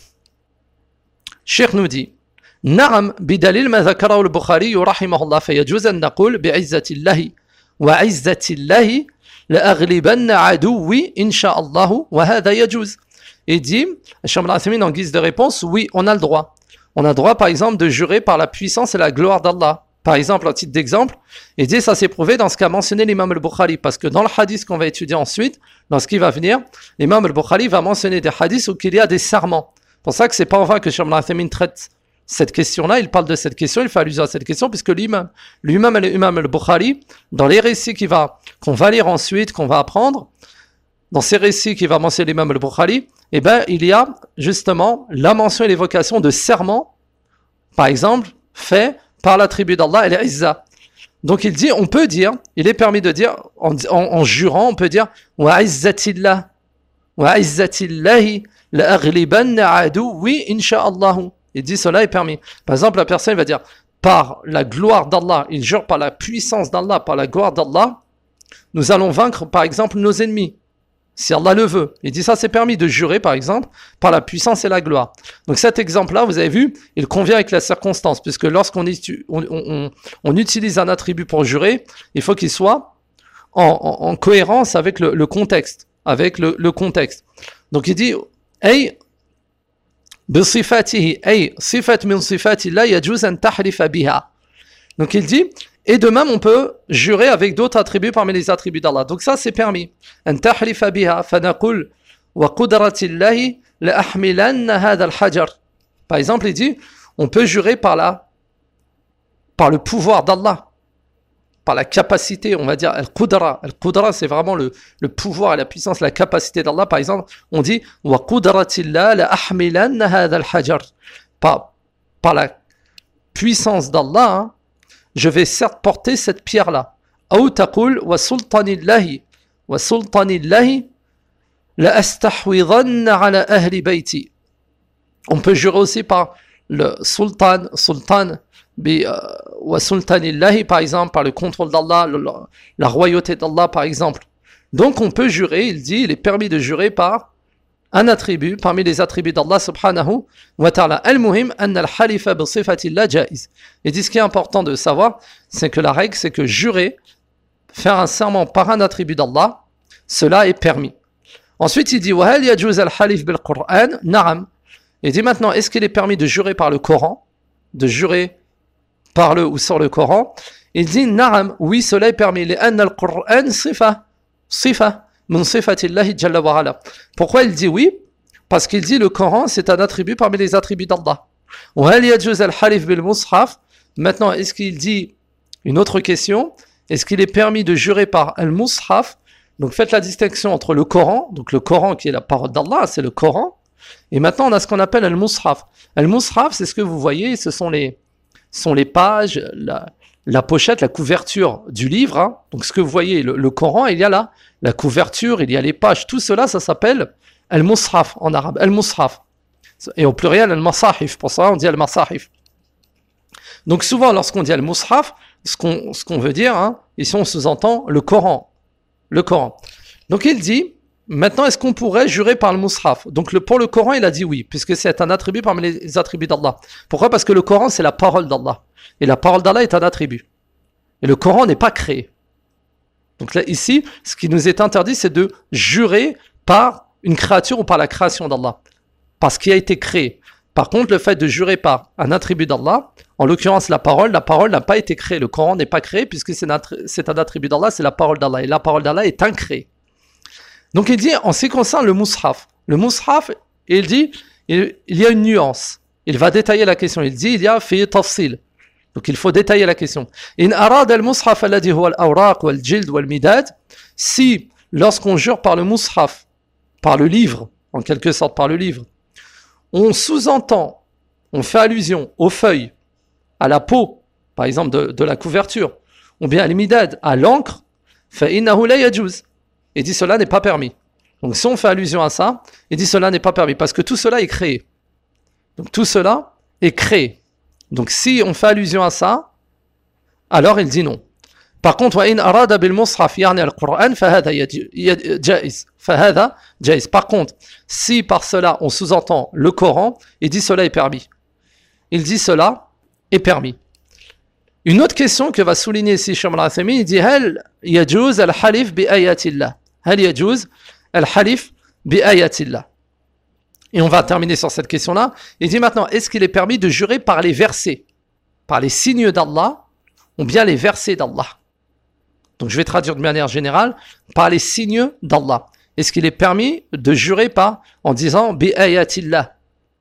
Cheikh nous dit, Na'am bidalil ma zakarahu al-Bukhari rahimahullah fayajuz an naqul bi'izzatillahi wa izzatillahi la aghlibanna aduwi insha'Allah wa hadha yajuz. Il dit, Cheikh Al-Uthaymin en guise de réponse, oui, on a le droit. On a le droit, par exemple, de jurer par la puissance et la gloire d'Allah. Par exemple, en titre d'exemple, il dit ça s'est prouvé dans ce qu'a mentionné l'imam al-Bukhari, parce que dans le hadith qu'on va étudier ensuite, dans ce qui va venir, l'imam al-Bukhari va mentionner des hadiths où il y a des serments. C'est pour ça que c'est pas en vain que Cheikh Al-Uthaymin traite cette question-là, il parle de cette question, il fait allusion à cette question, puisque l'imam, l'imam, l'imam al-Bukhari, dans les récits qu'il va, qu'on va lire ensuite, qu'on va apprendre, dans ces récits qu'il va mentionner l'imam al-Bukhari, eh ben, il y a justement la mention et l'évocation de serments, par exemple, faits par l'attribut d'Allah et l'Izza. Donc il dit, on peut dire, il est permis de dire, en, en, en jurant, on peut dire wa izzatillah, wa izzatillahi la aghlibanna aduwi insha'Allah. Il dit cela est permis. Par exemple, la personne va dire par la gloire d'Allah, il jure par la puissance d'Allah, par la gloire d'Allah, nous allons vaincre par exemple nos ennemis. Si Allah le veut. Il dit ça, c'est permis de jurer, par exemple, par la puissance et la gloire. Donc cet exemple-là, vous avez vu, il convient avec la circonstance, puisque lorsqu'on on, on, on utilise un attribut pour jurer, il faut qu'il soit en, en, en cohérence avec le, le contexte. Avec le, le contexte. Donc il dit, hey, bisifatihi, hey, sifat min sifati la yajuz an tahrifa biha. Donc il dit, et de même, on peut jurer avec d'autres attributs parmi les attributs d'Allah. Donc ça, c'est permis. أن تحلف بها فنقول وقدرة الله لأحملن هذا الحجر. Par exemple, il dit, on peut jurer par la, par le pouvoir d'Allah, par la capacité, on va dire, al-qudra. Al-qudra, c'est vraiment le, le pouvoir et la puissance, la capacité d'Allah. Par exemple, on dit وقدرة الله لأحملن هذا الحجر. Par, par la puissance d'Allah, hein, je vais certes porter cette pierre-là. Ou taqul wa sultanillahi wa sultanillahi la astahwidhanna ala ahli bayti. On peut jurer aussi par le sultan, sultan bi wa sultanillahi, par exemple, par le contrôle d'Allah, le, la royauté d'Allah, par exemple. Donc on peut jurer, il dit, il est permis de jurer par un attribut parmi les attributs d'Allah subhanahu wa ta'ala. Al-muhim anna al-halifa bi sifatillah jaiz. Et dit ce qui est important de savoir, c'est que la règle, c'est que jurer, faire un serment par un attribut d'Allah, cela est permis. Ensuite, il dit wa hal yajuz al-halif bil Qur'an? Na'am. Il dit maintenant, est-ce qu'il est permis de jurer par le Coran, de jurer par le ou sur le Coran? Il dit, Na'am, oui, cela est permis. لأن القرآن صفة صفة من صفة الله جل وعلا. Pourquoi il dit oui? Parce qu'il dit le Coran, c'est un attribut parmi les attributs d'Allah. وهل يجوز الحلف بالمصحف? Maintenant, est-ce qu'il dit une autre question? Est-ce qu'il est permis de jurer par al-mushaf? Donc faites la distinction entre le Coran, donc le Coran qui est la parole d'Allah, c'est le Coran, et maintenant on a ce qu'on appelle al-mushaf. Al-mushaf, c'est ce que vous voyez, ce sont les, sont les pages, la, la pochette, la couverture du livre. Hein. Donc ce que vous voyez, le, le Coran, il y a là la couverture, il y a les pages, tout cela, ça s'appelle al-mushaf en arabe, al-mushaf. Et au pluriel, al-masahif, pour ça on dit al-masahif. Donc souvent, lorsqu'on dit al-mushaf, ce qu'on, ce qu'on veut dire, hein, ici on sous-entend le Coran. Le Coran. Donc il dit, maintenant est-ce qu'on pourrait jurer par le mushaf? Donc le, pour le Coran, il a dit oui, puisque c'est un attribut parmi les attributs d'Allah. Pourquoi? Parce que le Coran, c'est la parole d'Allah. Et la parole d'Allah est un attribut. Et le Coran n'est pas créé. Donc là, ici, ce qui nous est interdit, c'est de jurer par une créature ou par la création d'Allah. Parce qu'il a été créé. Par contre, le fait de jurer par un attribut d'Allah, en l'occurrence la parole, la parole n'a pas été créée. Le Coran n'est pas créé puisque c'est un, c'est un attribut d'Allah, c'est la parole d'Allah. Et la parole d'Allah est incréée. Donc il dit, en ce qui concerne le mushaf, le mushaf, il dit, il, il y a une nuance. Il va détailler la question. Il dit, il y a fi tafsil. Donc il faut détailler la question. In arad al-mushaf alladhi huwa al-awraq wal-jild wal-midad, si, lorsqu'on jure par le mushaf, par le livre, en quelque sorte par le livre, on sous-entend, on fait allusion aux feuilles, à la peau, par exemple de, de la couverture, ou bien à l'imidad, à l'encre, فَإِنَّهُ لَا يَجُوزُ. Et dit cela n'est pas permis. Donc si on fait allusion à ça, il dit cela n'est pas permis, parce que tout cela est créé. Donc tout cela est créé. Donc si on fait allusion à ça, alors il dit non. Par contre, وَإِنْ أَرَادَ بِالْمُصْحَفِ يَعْنِي الْقُرْآنِ فَهَذَا جَائِزٌ. فَهَذَا جَائِزٌ. Par contre, si par cela on sous-entend le Coran, il dit cela est permis. Il dit cela est permis. Une autre question que va souligner ici Cheikh Al-Uthaymin, il dit هل يجوز الحلف بآيات الله. هل يجوز الحلف بآيات الله. Et on va terminer sur cette question-là. Il dit maintenant, est-ce qu'il est permis de jurer par les versets, par les signes d'Allah, ou bien les versets d'Allah? Donc je vais traduire de manière générale, par les signes d'Allah. Est-ce qu'il est permis de jurer par, en disant bi ayatillah?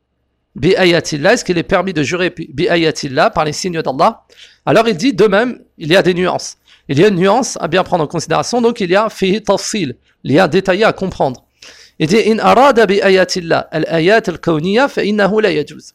Bi ayatillah, est-ce qu'il est permis de jurer bi ayatillah par les signes d'Allah? Alors il dit de même, il y a des nuances. Il y a une nuance à bien prendre en considération, donc il y a fihi tafsil, il y a un détaillé à comprendre. Il dit in arada bi ayatillah al-ayat al-kawniyya fa innahu la yajuz.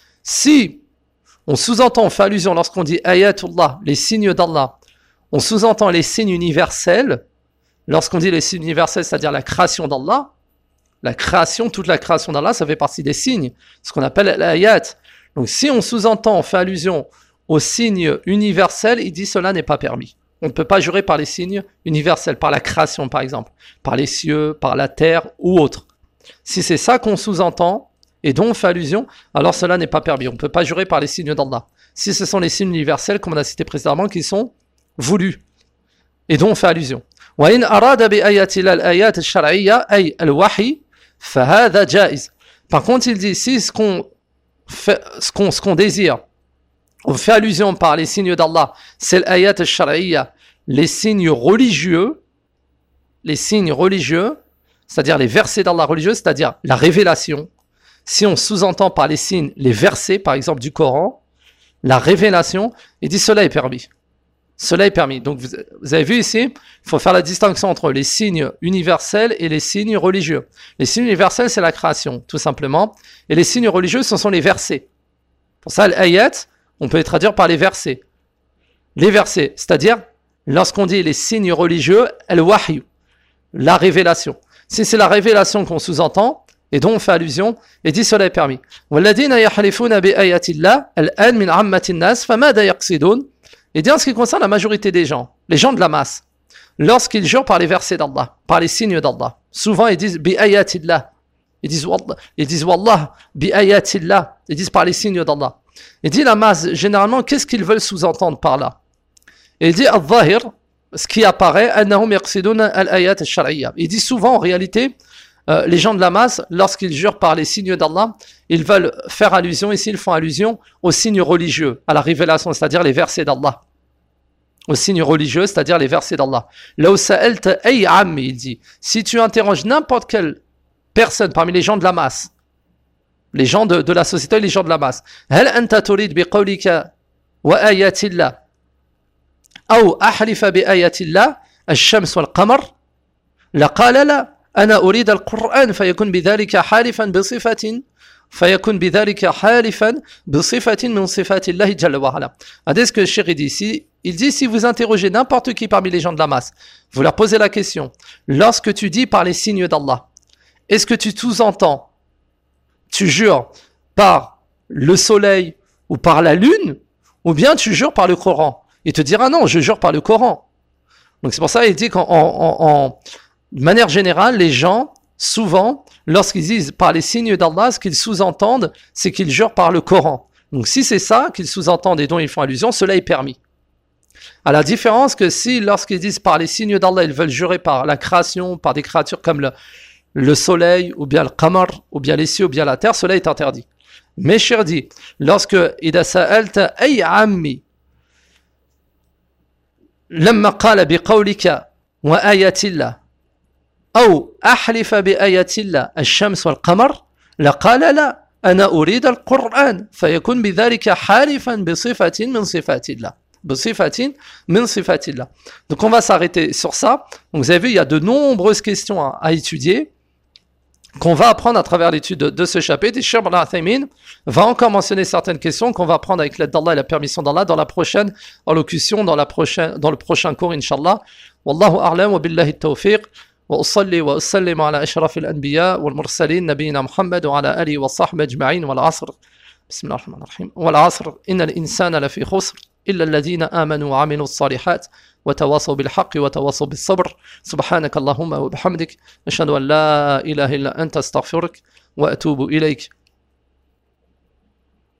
Si on sous-entend, on fait allusion lorsqu'on dit ayatullah, les signes d'Allah, on sous-entend les signes universels. Lorsqu'on dit les signes universels, c'est-à-dire la création d'Allah, la création, toute la création d'Allah, ça fait partie des signes, ce qu'on appelle l'ayat. Donc si on sous-entend, on fait allusion aux signes universels, il dit cela n'est pas permis. On ne peut pas jurer par les signes universels, par la création par exemple, par les cieux, par la terre ou autre. Si c'est ça qu'on sous-entend et dont on fait allusion, alors cela n'est pas permis. On ne peut pas jurer par les signes d'Allah. Si ce sont les signes universels, comme on a cité précédemment, qui sont voulus et dont on fait allusion. وَإِنْ أَرَادَ بِآيَاتِ الْآيَاتِ الشَّرْعِيَّةِ أي الوحي فهذا جائز. Par contre, il dit si ce qu'on fait, ce qu'on, ce qu'on désire, on fait allusion par les signes d'Allah, c'est l'ayat al-shar'iyya, les signes religieux, les signes religieux, c'est-à-dire les versets d'Allah religieux, c'est-à-dire la révélation. Si on sous-entend par les signes les versets, par exemple du Coran, la révélation, il dit cela est permis. Cela est permis. Donc vous, vous avez vu ici, il faut faire la distinction entre les signes universels et les signes religieux. Les signes universels, c'est la création, tout simplement. Et les signes religieux, ce sont les versets. Pour ça, l'ayat, on peut les traduire par les versets. Les versets, c'est-à-dire, lorsqu'on dit les signes religieux, al-wahyu, la révélation. Si c'est la révélation qu'on sous-entend, et dont on fait allusion, et dit cela est permis. وَالَّذِينَ يَحْلِفُونَ بِآيَاتِ اللَّهِ الْآنَ مِنْ عَامَّةِ النَّاسِ فَمَاذَا يَقْصِدُونَ. Et dit en ce qui concerne la majorité des gens, les gens de la masse, lorsqu'ils jurent par les versets d'Allah, par les signes d'Allah, souvent ils disent bi ayatillah, ils disent wallah, ils disent wallah bi ayatillah, ils disent par les signes d'Allah. Il dit la masse, généralement, qu'est-ce qu'ils veulent sous-entendre par là? Et il dit al-zahir, ce qui apparaît, annahum yaqsiduna al-ayat al-shar'iyya. Il dit souvent en réalité, euh, les gens de la masse, lorsqu'ils jurent par les signes d'Allah, ils veulent faire allusion, ici ils font allusion aux signes religieux, à la révélation, c'est-à-dire les versets d'Allah. Aux signes religieux, c'est-à-dire les versets d'Allah. Là où sa'alta ay ammi, il dit, si tu interroges n'importe quelle personne parmi les gens de la masse, les gens de, de la société, les gens de la masse, hal anta turid bi qawlika wa ayatillah aw ahlifa bi ayatillah الشمس والقمر لقال لا أنا أريد القرآن فيكون بذلك حالفا بصفة فيكون بذلك حالفا بصفة من صفات الله جل وعلا. Regardez ce que le cheikh dit ici. Il dit, si vous interrogez n'importe qui parmi les gens de la masse, vous leur posez la question, lorsque tu dis par les signes d'Allah, est-ce que tu sous-entends, tu jures par le soleil ou par la lune, ou bien tu jures par le Coran? Il te dira non, je jure par le Coran. Donc c'est pour ça qu'il dit qu'en en, en, de manière générale, les gens, souvent, lorsqu'ils disent par les signes d'Allah, ce qu'ils sous-entendent, c'est qu'ils jurent par le Coran. Donc si c'est ça qu'ils sous-entendent et dont ils font allusion, cela est permis. À la différence que si, lorsqu'ils disent par les signes d'Allah, ils veulent jurer par la création, par des créatures comme le, le soleil, ou bien le qamar, ou bien les cieux, ou bien la terre, cela est interdit. Mais Cheikh dit, lorsque إذا سألت أي عمي لما قال بقولك وآيات الله أو أحلف بآيات الله الشمس والقمر لقال لا أنا أريد القرآن فيكون بذلك حالفا بصفة من صفات الله بصفة من صفات الله. Donc on va s'arrêter sur ça. Donc vous avez vu, il y a de nombreuses questions à, à étudier qu'on va apprendre à travers l'étude de, de ce chapitre. Et Cheikh Ibn Uthaymin va encore mentionner certaines questions qu'on va apprendre avec l'aide d'Allah et la permission d'Allah dans la prochaine allocution, dans, la prochaine, dans le prochain cours, Inch'Allah. Wallahu a'lam wa billahi tawfiq. وأصلي وأسلم على أشرف الأنبياء والمرسلين نبينا محمد وعلى آله وصحبه أجمعين والعصر بسم الله الرحمن الرحيم والعصر إن الإنسان لفي خسر إلا الذين آمنوا وعملوا الصالحات وتواصوا بالحق وتواصوا بالصبر سبحانك اللهم وبحمدك أشهد أن لا إله إلا أنت أستغفرك وأتوب إليك